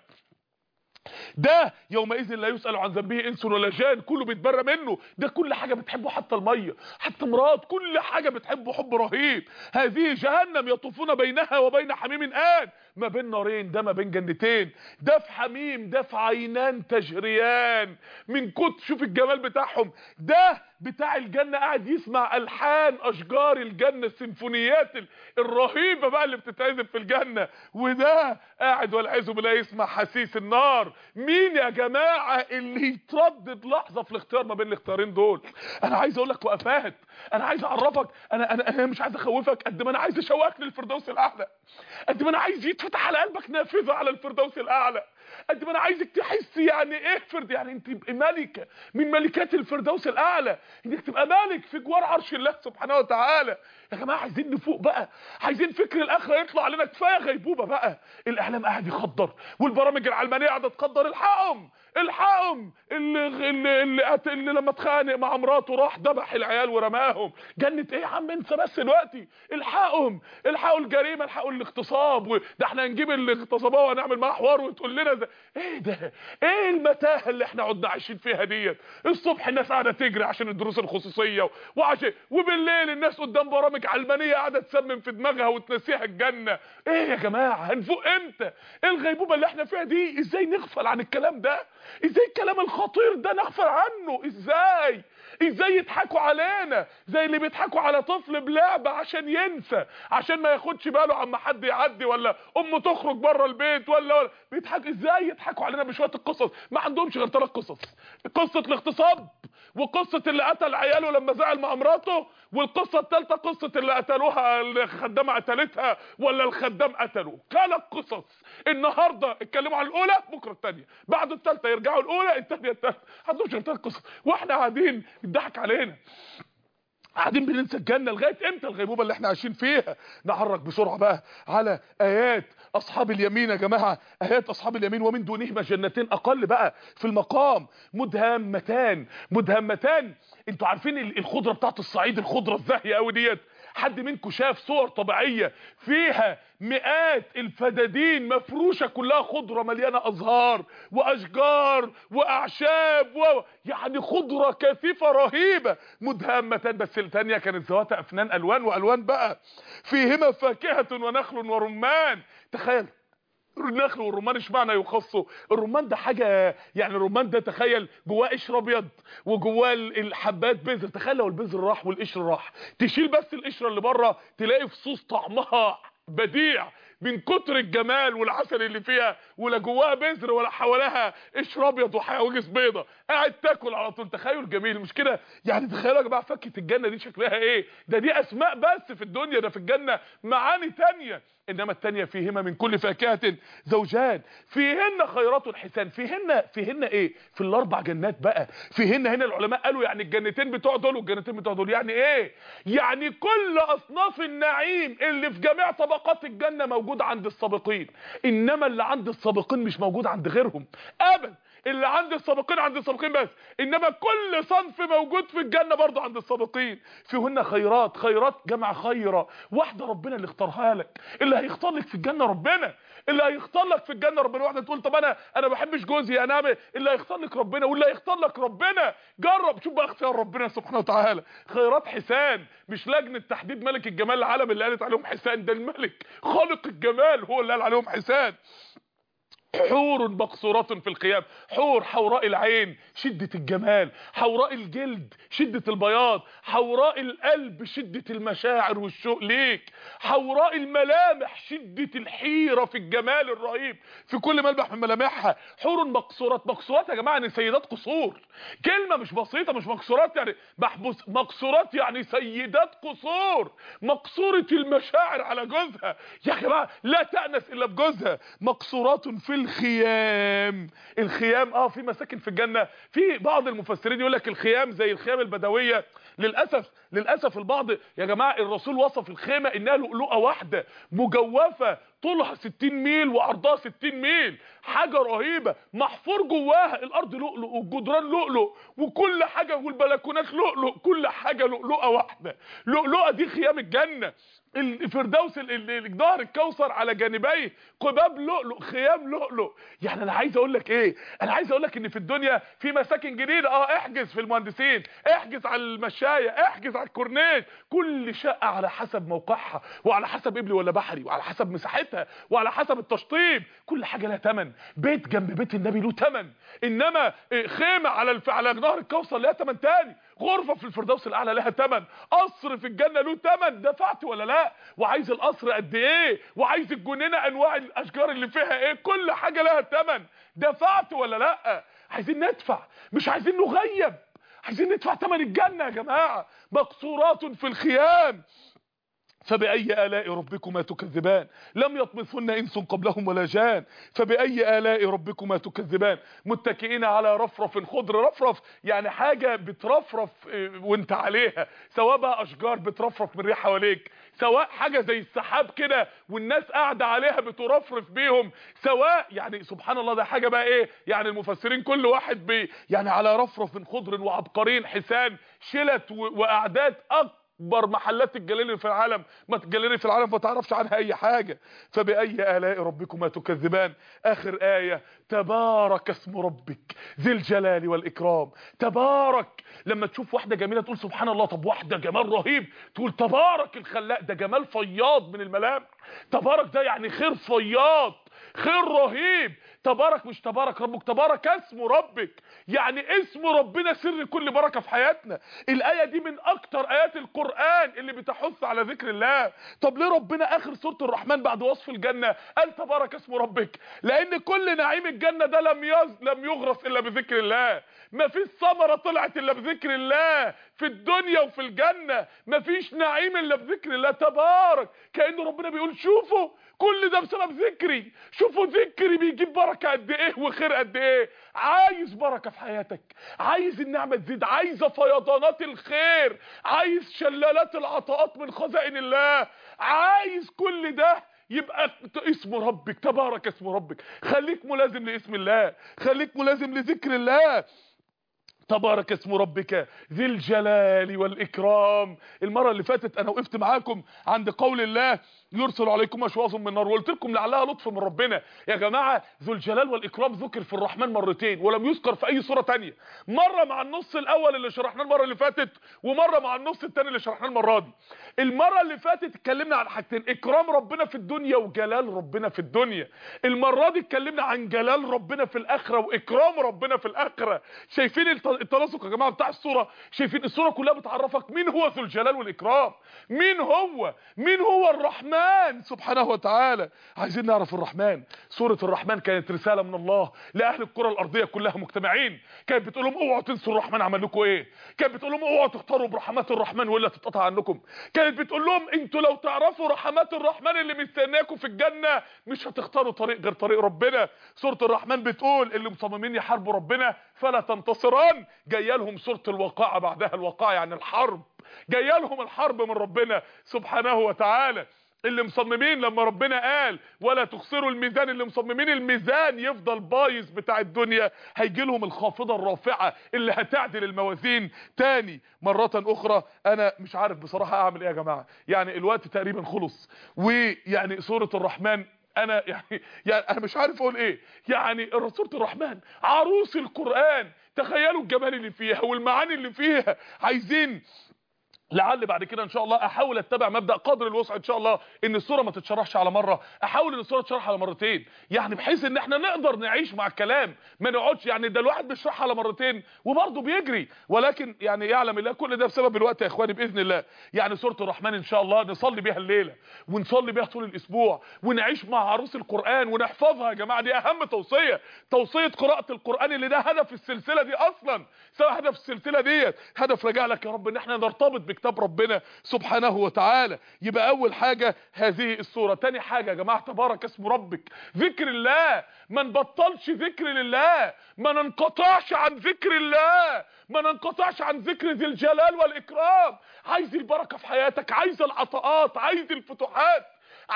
ده يومئذ لا يسأل عن ذنبه انس ولا جان، كله بيتبرى منه. ده كل حاجه بتحبه، حتى الميه، حتى مراد، كل حاجه بتحبه حب رهيب. هذه جهنم يطوفون بينها وبين حميم آن، ما بين نارين، ده ما بين جنتين. ده في حميم، ده في عينان تجريان من كتر، شوف الجمال بتاعهم. ده بتاع الجنه قاعد يسمع الحان اشجار الجنه، السيمفونيات الرهيبه بقى اللي بتتعزف في الجنه، وده قاعد والعياذ بالله يسمع حسيس النار. مين يا جماعه اللي يتردد لحظه في الاختيار ما بين الاختيارين دول؟ انا عايز اقول لك وقفات، انا عايز اعرفك، انا انا انا مش عايز اخوفك قد ما انا عايز اشوقك للفردوس الاعلى، قد ما انا عايز يتفتح على قلبك نافذه على الفردوس الاعلى، قد ما انا عايزك تحس يعني ايه فرد، يعني انت تبقى ملكه من ملكات الفردوس الاعلى، انك تبقى مالك في جوار عرش الله سبحانه وتعالى. يا جماعه عايزين نفوق بقى، عايزين فكر الاخره يطلع علينا، كفايه غيبوبه بقى. الاعلام قاعد يخدر، والبرامج العلمانيه قاعده تخدر. الحقهم الحقهم اللي اللي, اللي, اللي لما اتخانق مع مراته راح ذبح العيال ورماهم. جنه ايه يا عم انسى بس دلوقتي. الحقهم الحقوا الجريمه، الحقوا الاغتصاب، ده احنا هنجيب اللي اغتصبوه وهنعمل معاه حوار وتقول لنا ده. ايه ده؟ ايه المتاهه اللي احنا قعدنا عايشين فيها ديت؟ الصبح الناس قاعده تجري عشان الدروس الخصوصيه، وعشان وبالليل الناس قدام برامج علمانيه قاعده تسمم في دماغها وتنسيها الجنه. ايه يا جماعه هنفوق امتى؟ ايه الغيبوبه اللي احنا فيها دي؟ ازاي نغفل عن الكلام ده؟ ازاي الكلام الخطير ده نغفل عنه؟ ازاي ازاي يضحكوا علينا زي اللي بيضحكوا على طفل بلعبه عشان ينسى، عشان ما ياخدش باله عما حد يعدي ولا امه تخرج بره البيت، ولا, ولا بيضحك. ازاي يضحكوا علينا بشويه القصص؟ ما عندهمش غير ثلاث قصص: قصه الاغتصاب، وقصه اللي قتل عياله لما زعل مع مراته، والقصه الثالثه قصه اللي قتلوها الخدامه قتلتها ولا الخدام قتله. ثلاث قصص النهارده اتكلموا عن الاولى، بكره الثانيه، بعد الثالثه يرجعوا الاولى، الثانيه الثالثه. ما عندهمش غير ثلاث قصص، واحنا قاعدين يضحك علينا، قاعدين بننسى الجنه. لغايه امتى الغيبوبه اللي احنا عايشين فيها؟ نعرج بسرعه بقى على ايات اصحاب اليمين يا جماعه. ايات اصحاب اليمين: ومن دونهما جنتين، اقل بقى في المقام، مدهمتان مدهمتان. انتوا عارفين الخضره بتاعت الصعيد، الخضره الزاهيه قوي ديت؟ حد منكم شاف صور طبيعيه فيها مئات الفدادين مفروشه كلها خضره مليانه ازهار واشجار واعشاب و... يعني خضره كثيفه رهيبه. مدهمتان، بس الثانيه كانت ذوات افنان الوان والوان بقى. فيهما فاكهه ونخل ورمان. تخيل النخل والرمان اشمعنى يخصوا؟ الرمان ده حاجه يعني، الرمان ده تخيل جواه قشر ابيض وجواه الحبات بذر، تخيل لو البذر راح والقشر راح، تشيل بس القشره اللي بره تلاقي فصوص طعمها بديع من كتر الجمال والعسل اللي فيها، ولا جواها بذر ولا حواليها قشر ابيض وحواجز بيضه، قاعد تاكل على طول. تخيل جميل مش كده؟ يعني تخيلوا يا جماعه فكه الجنه دي شكلها ايه؟ ده دي اسماء بس في الدنيا، ده في الجنه معاني تانية. انما التانية فيهما من كل فاكهه زوجان فيهن خيرات حسان. فيهن فيهن ايه؟ في الاربع جنات بقى. فيهن هنا العلماء قالوا يعني الجنتين بتوع دول والجنتين بتوع دول. يعني ايه؟ يعني كل اصناف النعيم اللي في جميع طبقات الجنه موجود عند السابقين، انما اللي عند السابقين مش موجود عند غيرهم ابدا. اللي عند السابقين عند السابقين بس، انما كل صنف موجود في الجنه برضه عند السابقين. فيهن خيرات، خيرات جمع خيره، واحده ربنا اللي اختارها لك. اللي هيختار لك في الجنه ربنا، اللي هيختار لك في الجنه ربنا. واحده تقول طب انا انا ما بحبش جوزي انا اعمل، اللي هيختار لك ربنا، واللي هيختار لك ربنا. جرب شوف بقى اختيار ربنا سبحانه وتعالى. خيرات حسان، مش لجنه تحديد ملك الجمال العالم اللي قالت عليهم حسان، ده الملك خالق الجمال هو اللي قال عليهم حسان. حور مقصورات في الخيام. حور حوراء العين شدة الجمال، حوراء الجلد شدة البياض، حوراء القلب شدة المشاعر والشوق ليك، حوراء الملامح شدة الحيرة في الجمال الرهيب في كل ملمح من ملامحها. حور مقصورات. مقصورات يا جماعة يعني سيدات قصور، كلمة مش بسيطة، مش مقصورات يعني محبوس، مقصورات يعني سيدات قصور، مقصورة المشاعر على جوزها يا جماعة، لا تأنس إلا بجوزها. مقصورات في الخيام. الخيام اه في مساكن في الجنه. في بعض المفسرين يقول لك الخيام زي الخيام البدويه. للاسف للاسف البعض يا جماعه الرسول وصف الخيمه انها لؤلؤه واحده مجوفه طولها ستين ميل وعرضها ستين ميل، حاجه رهيبه، محفور جواها الارض لؤلؤ والجدران لؤلؤ وكل حاجه والبلكونات لؤلؤ، كل حاجه لؤلؤه واحده. لؤلؤه دي خيام الجنه. الفردوس الجدار الكوثر على جانبيه قباب لؤلؤ، خيام لؤلؤ. يعني انا عايز اقول لك ايه؟ انا عايز اقول لك ان في الدنيا في مساكن جديده، اه احجز في المهندسين، احجز على المشايه، احجز على الكورنيش، كل شقه على حسب موقعها وعلى حسب قبلي ولا بحري وعلى حسب مساحتها وعلى حسب التشطيب، كل حاجه لها ثمن. بيت جنب بيت النبي له ثمن، انما خيمه على الف... على نهر الكوثر لها ثمن ثاني، غرفه في الفردوس الاعلى لها ثمن، قصر في الجنه له ثمن. دفعت ولا لا؟ وعايز القصر قد ايه؟ وعايز الجنينه انواع الاشجار اللي فيها ايه؟ كل حاجه لها ثمن. دفعت ولا لا؟ عايزين ندفع، مش عايزين نغيب، عايزين ندفع ثمن الجنه يا جماعه. مقصورات في الخيام. فبأي آلاء ربكما تكذبان لم يطمثن إنس قبلهم ولا جان. فبأي آلاء ربكما تكذبان متكئين على رفرف خضر. رفرف يعني حاجة بترفرف وانت عليها، سواء بقى أشجار بترفرف من ريح حواليك، سواء حاجة زي السحاب كده والناس قاعدة عليها بترفرف بيهم، سواء يعني سبحان الله ده حاجة بقى ايه يعني. المفسرين كل واحد بي يعني على رفرف خضر وعبقرين حسان شلت وأعداد أكتر اكبر محلات الجلالي في العالم، ما الجلالي في العالم ما تعرفش عنها اي حاجه. فباي الاء ربكما تكذبان. اخر ايه تبارك اسم ربك ذي الجلال والاكرام. تبارك لما تشوف واحده جميله تقول سبحان الله، طب واحده جمال رهيب تقول تبارك الخلاق، ده جمال فياض من الملامح. تبارك ده يعني خير فياض، خير رهيب. تبارك مش تبارك ربك، تبارك اسم ربك، يعني اسم ربنا سر كل بركه في حياتنا. الايه دي من اكتر ايات القران اللي بتحث على ذكر الله. طب ليه ربنا اخر سوره الرحمن بعد وصف الجنه قال تبارك اسم ربك؟ لان كل نعيم الجنه ده لم يز... لم يغرس الا بذكر الله. مفيش ثمره طلعت الا بذكر الله في الدنيا وفي الجنه، مفيش نعيم الا بذكر الله. تبارك كأن ربنا بيقول شوفوا كل ده بسبب ذكري، شوفوا ذكري بيجيب بركه قد ايه وخير قد ايه. عايز بركه في حياتك، عايز النعمه تزيد، عايز فيضانات الخير، عايز شلالات العطاءات من خزائن الله، عايز كل ده يبقى اسم ربك تبارك اسم ربك. خليك ملازم لاسم الله، خليك ملازم لذكر الله. تبارك اسم ربك ذي الجلال والإكرام. المرة اللي فاتت أنا وقفت معاكم عند قول الله يرسل عليكم اشواظ من نار، وقلت لكم لعلها لطف من ربنا. يا جماعه ذو الجلال والاكرام ذكر في الرحمن مرتين ولم يذكر في اي سوره ثانيه، مره مع النص الاول اللي شرحناه المره اللي فاتت، ومره مع النص الثاني اللي شرحناه المره دي. المره اللي فاتت اتكلمنا عن حاجتين، اكرام ربنا في الدنيا وجلال ربنا في الدنيا. المره دي اتكلمنا عن جلال ربنا في الاخره واكرام ربنا في الاخره. شايفين التناسق يا جماعه بتاع الصوره؟ شايفين الصوره كلها بتعرفك مين هو ذو الجلال والاكرام، مين هو مين هو الرحمن سبحانه وتعالى. عايزين نعرف الرحمن. سوره الرحمن كانت رساله من الله لاهل الكره الارضيه كلها مجتمعين، كانت بتقول لهم اوعوا تنسوا الرحمن عمل لكم ايه، كانت بتقول لهم اوعوا تختاروا برحمات الرحمن ولا تتقطع عنكم، كانت بتقول لهم انتوا لو تعرفوا رحمات الرحمن اللي مستناكم في الجنه مش هتختاروا طريق غير طريق ربنا. سوره الرحمن بتقول اللي مصممين يحاربوا ربنا فلا تنتصران، جايه لهم سوره الواقعه بعدها، الواقعه يعني الحرب، جايه لهم الحرب من ربنا سبحانه وتعالى. اللي مصممين لما ربنا قال ولا تخسروا الميزان، اللي مصممين الميزان يفضل بايظ بتاع الدنيا، هيجي لهم الخافضه الرافعه اللي هتعدل الموازين تاني مره اخرى. انا مش عارف بصراحه اعمل ايه يا جماعه، يعني الوقت تقريبا خلص، ويعني سوره الرحمن انا يعني يعني انا مش عارف اقول ايه. يعني سوره الرحمن عروس القران، تخيلوا الجمال اللي فيها والمعاني اللي فيها. عايزين لعل بعد كده ان شاء الله احاول اتبع مبدا قدر الوسع ان شاء الله، ان الصوره ما تتشرحش على مره، احاول ان الصوره تتشرح على مرتين، يعني بحيث ان احنا نقدر نعيش مع الكلام، ما نقعدش يعني ده الواحد بيشرحها على مرتين وبرضه بيجري، ولكن يعني يعلم الله كل ده بسبب الوقت يا اخواني باذن الله. يعني سوره الرحمن ان شاء الله نصلي بيها الليله ونصلي بيها طول الاسبوع ونعيش مع عروس القران ونحفظها يا جماعه. دي اهم توصيه، توصيه قراءه القران اللي ده هدف السلسله دي اصلا، سواء هدف السلسله ديت هدف رجع لك يا رب ان احنا نرتبط بكتاب ربنا سبحانه وتعالى. يبقى اول حاجه هذه السوره. تاني حاجه يا جماعه تبارك اسم ربك، ذكر الله، ما نبطلش ذكر لله، ما ننقطعش عن ذكر الله، ما ننقطعش عن ذكر ذي الجلال والاكرام. عايز البركه في حياتك، عايز العطاءات، عايز الفتوحات،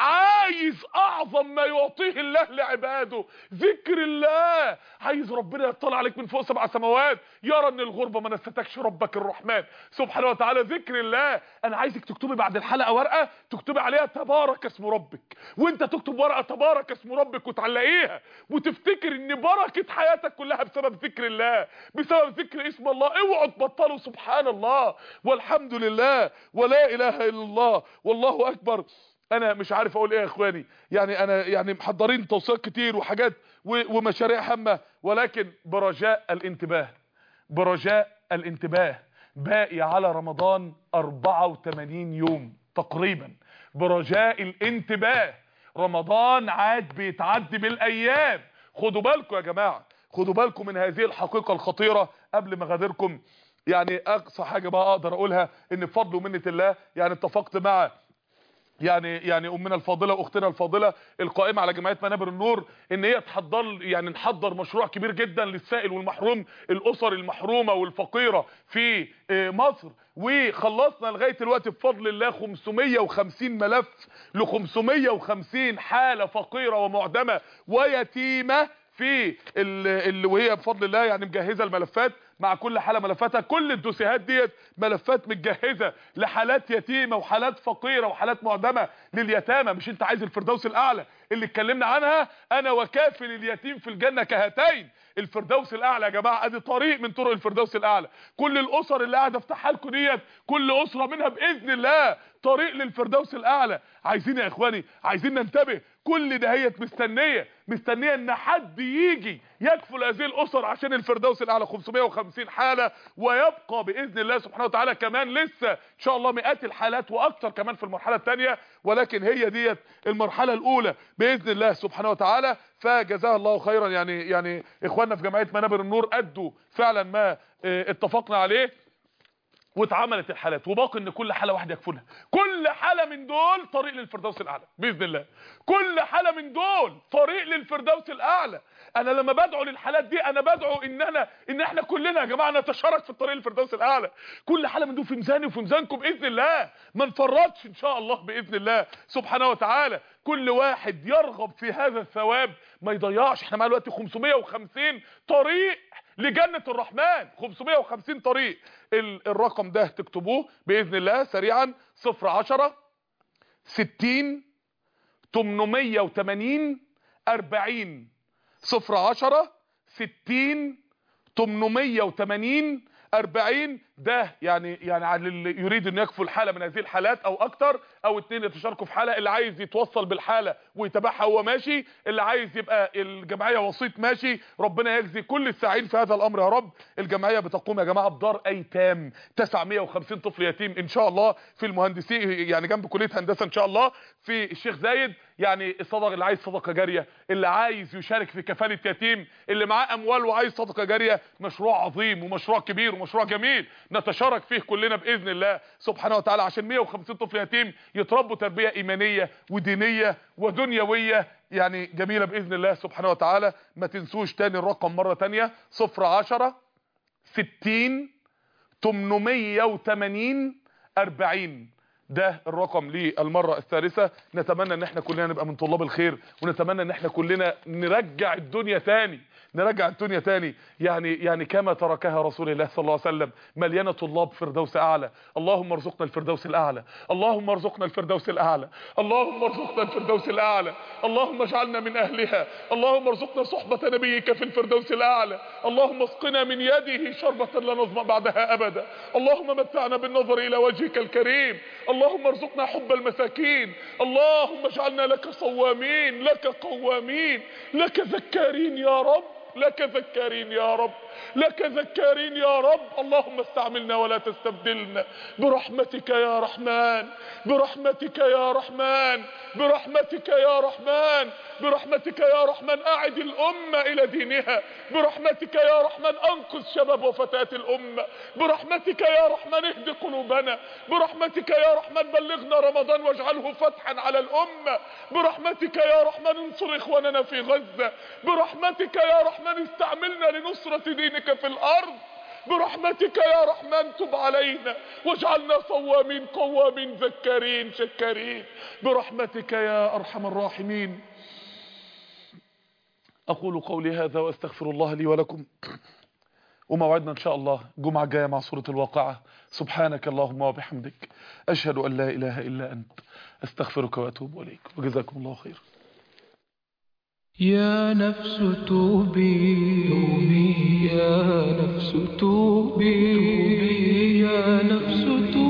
عايز اعظم ما يعطيه الله لعباده ذكر الله. عايز ربنا يطلع عليك من فوق سبع سماوات يرى ان الغربه ما نستكش ربك الرحمن سبحانه وتعالى. ذكر الله. انا عايزك تكتبي بعد الحلقه ورقه تكتبي عليها تبارك اسم ربك، وانت تكتب ورقه تبارك اسم ربك وتعلقيها وتفتكر ان بركه حياتك كلها بسبب ذكر الله، بسبب ذكر اسم الله. اوعوا تبطلوا سبحان الله والحمد لله ولا اله الا الله والله اكبر. انا مش عارف اقول ايه يا اخواني، يعني انا يعني محضرين توصيات كتير وحاجات ومشاريع هامه، ولكن برجاء الانتباه، برجاء الانتباه، باقي على رمضان أربعة وثمانين يوم تقريبا، برجاء الانتباه. رمضان عاد بيتعدي بالايام، خدوا بالكم يا جماعه، خدوا بالكم من هذه الحقيقه الخطيره قبل ما غادركم. يعني اقصى حاجه بقى اقدر اقولها ان بفضل ومنه الله يعني اتفقت مع يعني يعني امنا الفاضله واختنا الفاضله القائمه على جمعيه منابر النور ان هي تحضر، يعني نحضر مشروع كبير جدا للسائل والمحروم، الاسر المحرومه والفقيره في مصر. وخلصنا لغايه دلوقتي بفضل الله خمسمية وخمسين ملف ل خمسمية وخمسين حاله فقيره ومعدمه ويتيمه في اللي وهي بفضل الله يعني مجهزه الملفات مع كل حاله ملفاتها. كل الدوسيهات ديت ملفات متجهزه لحالات يتيمه وحالات فقيره وحالات معدمه لليتامى. مش انت عايز الفردوس الاعلى اللي اتكلمنا عنها؟ انا وكافل اليتيم في الجنه كهاتين. الفردوس الاعلى يا جماعه ادي طريق من طرق الفردوس الاعلى. كل الاسر اللي قاعده افتحها لكم ديت كل اسره منها باذن الله طريق للفردوس الاعلى. عايزين يا اخواني عايزين ننتبه، كل دهيت مستنيه مستنيه ان حد يجي يكفل هذه الاسر عشان الفردوس الاعلى. خمسمية وخمسين حاله، ويبقى باذن الله سبحانه وتعالى كمان لسه ان شاء الله مئات الحالات واكثر كمان في المرحله الثانيه، ولكن هي ديت المرحله الاولى باذن الله سبحانه وتعالى. فجزاه الله خيرا. يعني يعني اخواننا في جمعيه منابر النور ادوا فعلا ما اتفقنا عليه واتعملت الحالات، وباقي ان كل حاله واحده يكفلها. كل حاله من دول طريق للفردوس الاعلى باذن الله، كل حاله من دول طريق للفردوس الاعلى. انا لما بدعو للحالات دي انا بدعو ان انا ان احنا كلنا يا جماعه نتشارك في الطريق للفردوس الاعلى. كل حاله من دول في ميزاني وفي ميزانكم باذن الله، ما نفرطش ان شاء الله باذن الله سبحانه وتعالى. كل واحد يرغب في هذا الثواب ما يضيعش. احنا معانا دلوقتي خمسمية وخمسين طريق لجنة الرحمن، خمسمية وخمسين طريق. الرقم ده تكتبوه باذن الله سريعا: صفر عشرة ستين تمنمية وتمانين أربعين. صفر عشرة ستين تمنمية وتمانين أربعين. ده يعني يعني على اللي يريد انه يكفل حاله من هذه الحالات او اكتر، او اتنين يتشاركوا في حاله، اللي عايز يتوصل بالحاله ويتابعها هو ماشي، اللي عايز يبقى الجمعيه وسيط ماشي. ربنا يجزي كل الساعين في هذا الامر يا رب. الجمعيه بتقوم يا جماعه بدار ايتام، تسعمية وخمسين طفل يتيم ان شاء الله في المهندسين، يعني جنب كليه هندسه ان شاء الله في الشيخ زايد. يعني الصدقه، اللي عايز صدقه جاريه، اللي عايز يشارك في كفاله يتيم، اللي معاه اموال وعايز صدقه جاريه، مشروع عظيم ومشروع كبير ومشروع جميل نتشارك فيه كلنا باذن الله سبحانه وتعالى، عشان مية وخمسين طفل يتيم يتربوا تربيه ايمانيه ودينيه ودنيويه يعني جميله باذن الله سبحانه وتعالى. ما تنسوش تاني الرقم مره تانيه، صفر عشرة ستين تمنمية وتمانين أربعين. ده الرقم للمرة الثالثة. نتمنى ان احنا كلنا نبقى من طلاب الخير، ونتمنى ان احنا كلنا نرجع الدنيا تاني، نرجع الدنيا تاني يعني يعني كما تركها رسول الله صلى الله عليه وسلم، مليانه طلاب فردوس اعلى. اللهم ارزقنا الفردوس الاعلى، اللهم ارزقنا الفردوس الاعلى، اللهم ارزقنا الفردوس الاعلى، اللهم اجعلنا من اهلها، اللهم ارزقنا صحبة نبيك في الفردوس الاعلى، اللهم اسقنا من يده شربة لا نظمأ بعدها ابدا، اللهم متعنا بالنظر الى وجهك الكريم، اللهم ارزقنا حب المساكين، اللهم اجعلنا لك صوامين، لك قوامين، لك ذكارين يا رب، لك ذكارين يا رب، لك ذكارين يا رب. اللهم استعملنا ولا تستبدلنا برحمتك يا رحمن، برحمتك يا رحمن، برحمتك يا رحمن، برحمتك يا رحمن. اعد الامة الى دينها، برحمتك يا رحمن انقذ شباب وفتاة الامة، برحمتك يا رحمن اهد قلوبنا، برحمتك يا رحمن بلغنا رمضان واجعله فتحا على الامة، برحمتك يا رحمن انصر اخواننا في غزة، برحمتك يا رحمن استعملنا لنصرة دينك في الارض، برحمتك يا رحمن تب علينا واجعلنا صوامين قوامين ذكارين شكارين، برحمتك يا ارحم الراحمين. اقول قولي هذا واستغفر الله لي ولكم، وموعدنا ان شاء الله الجمعه الجايه مع سوره الواقعه. سبحانك اللهم وبحمدك، اشهد ان لا اله الا انت، استغفرك واتوب اليك، وجزاكم الله خير. يا نفس توبي، يا نفس توبي، يا نفس توبي.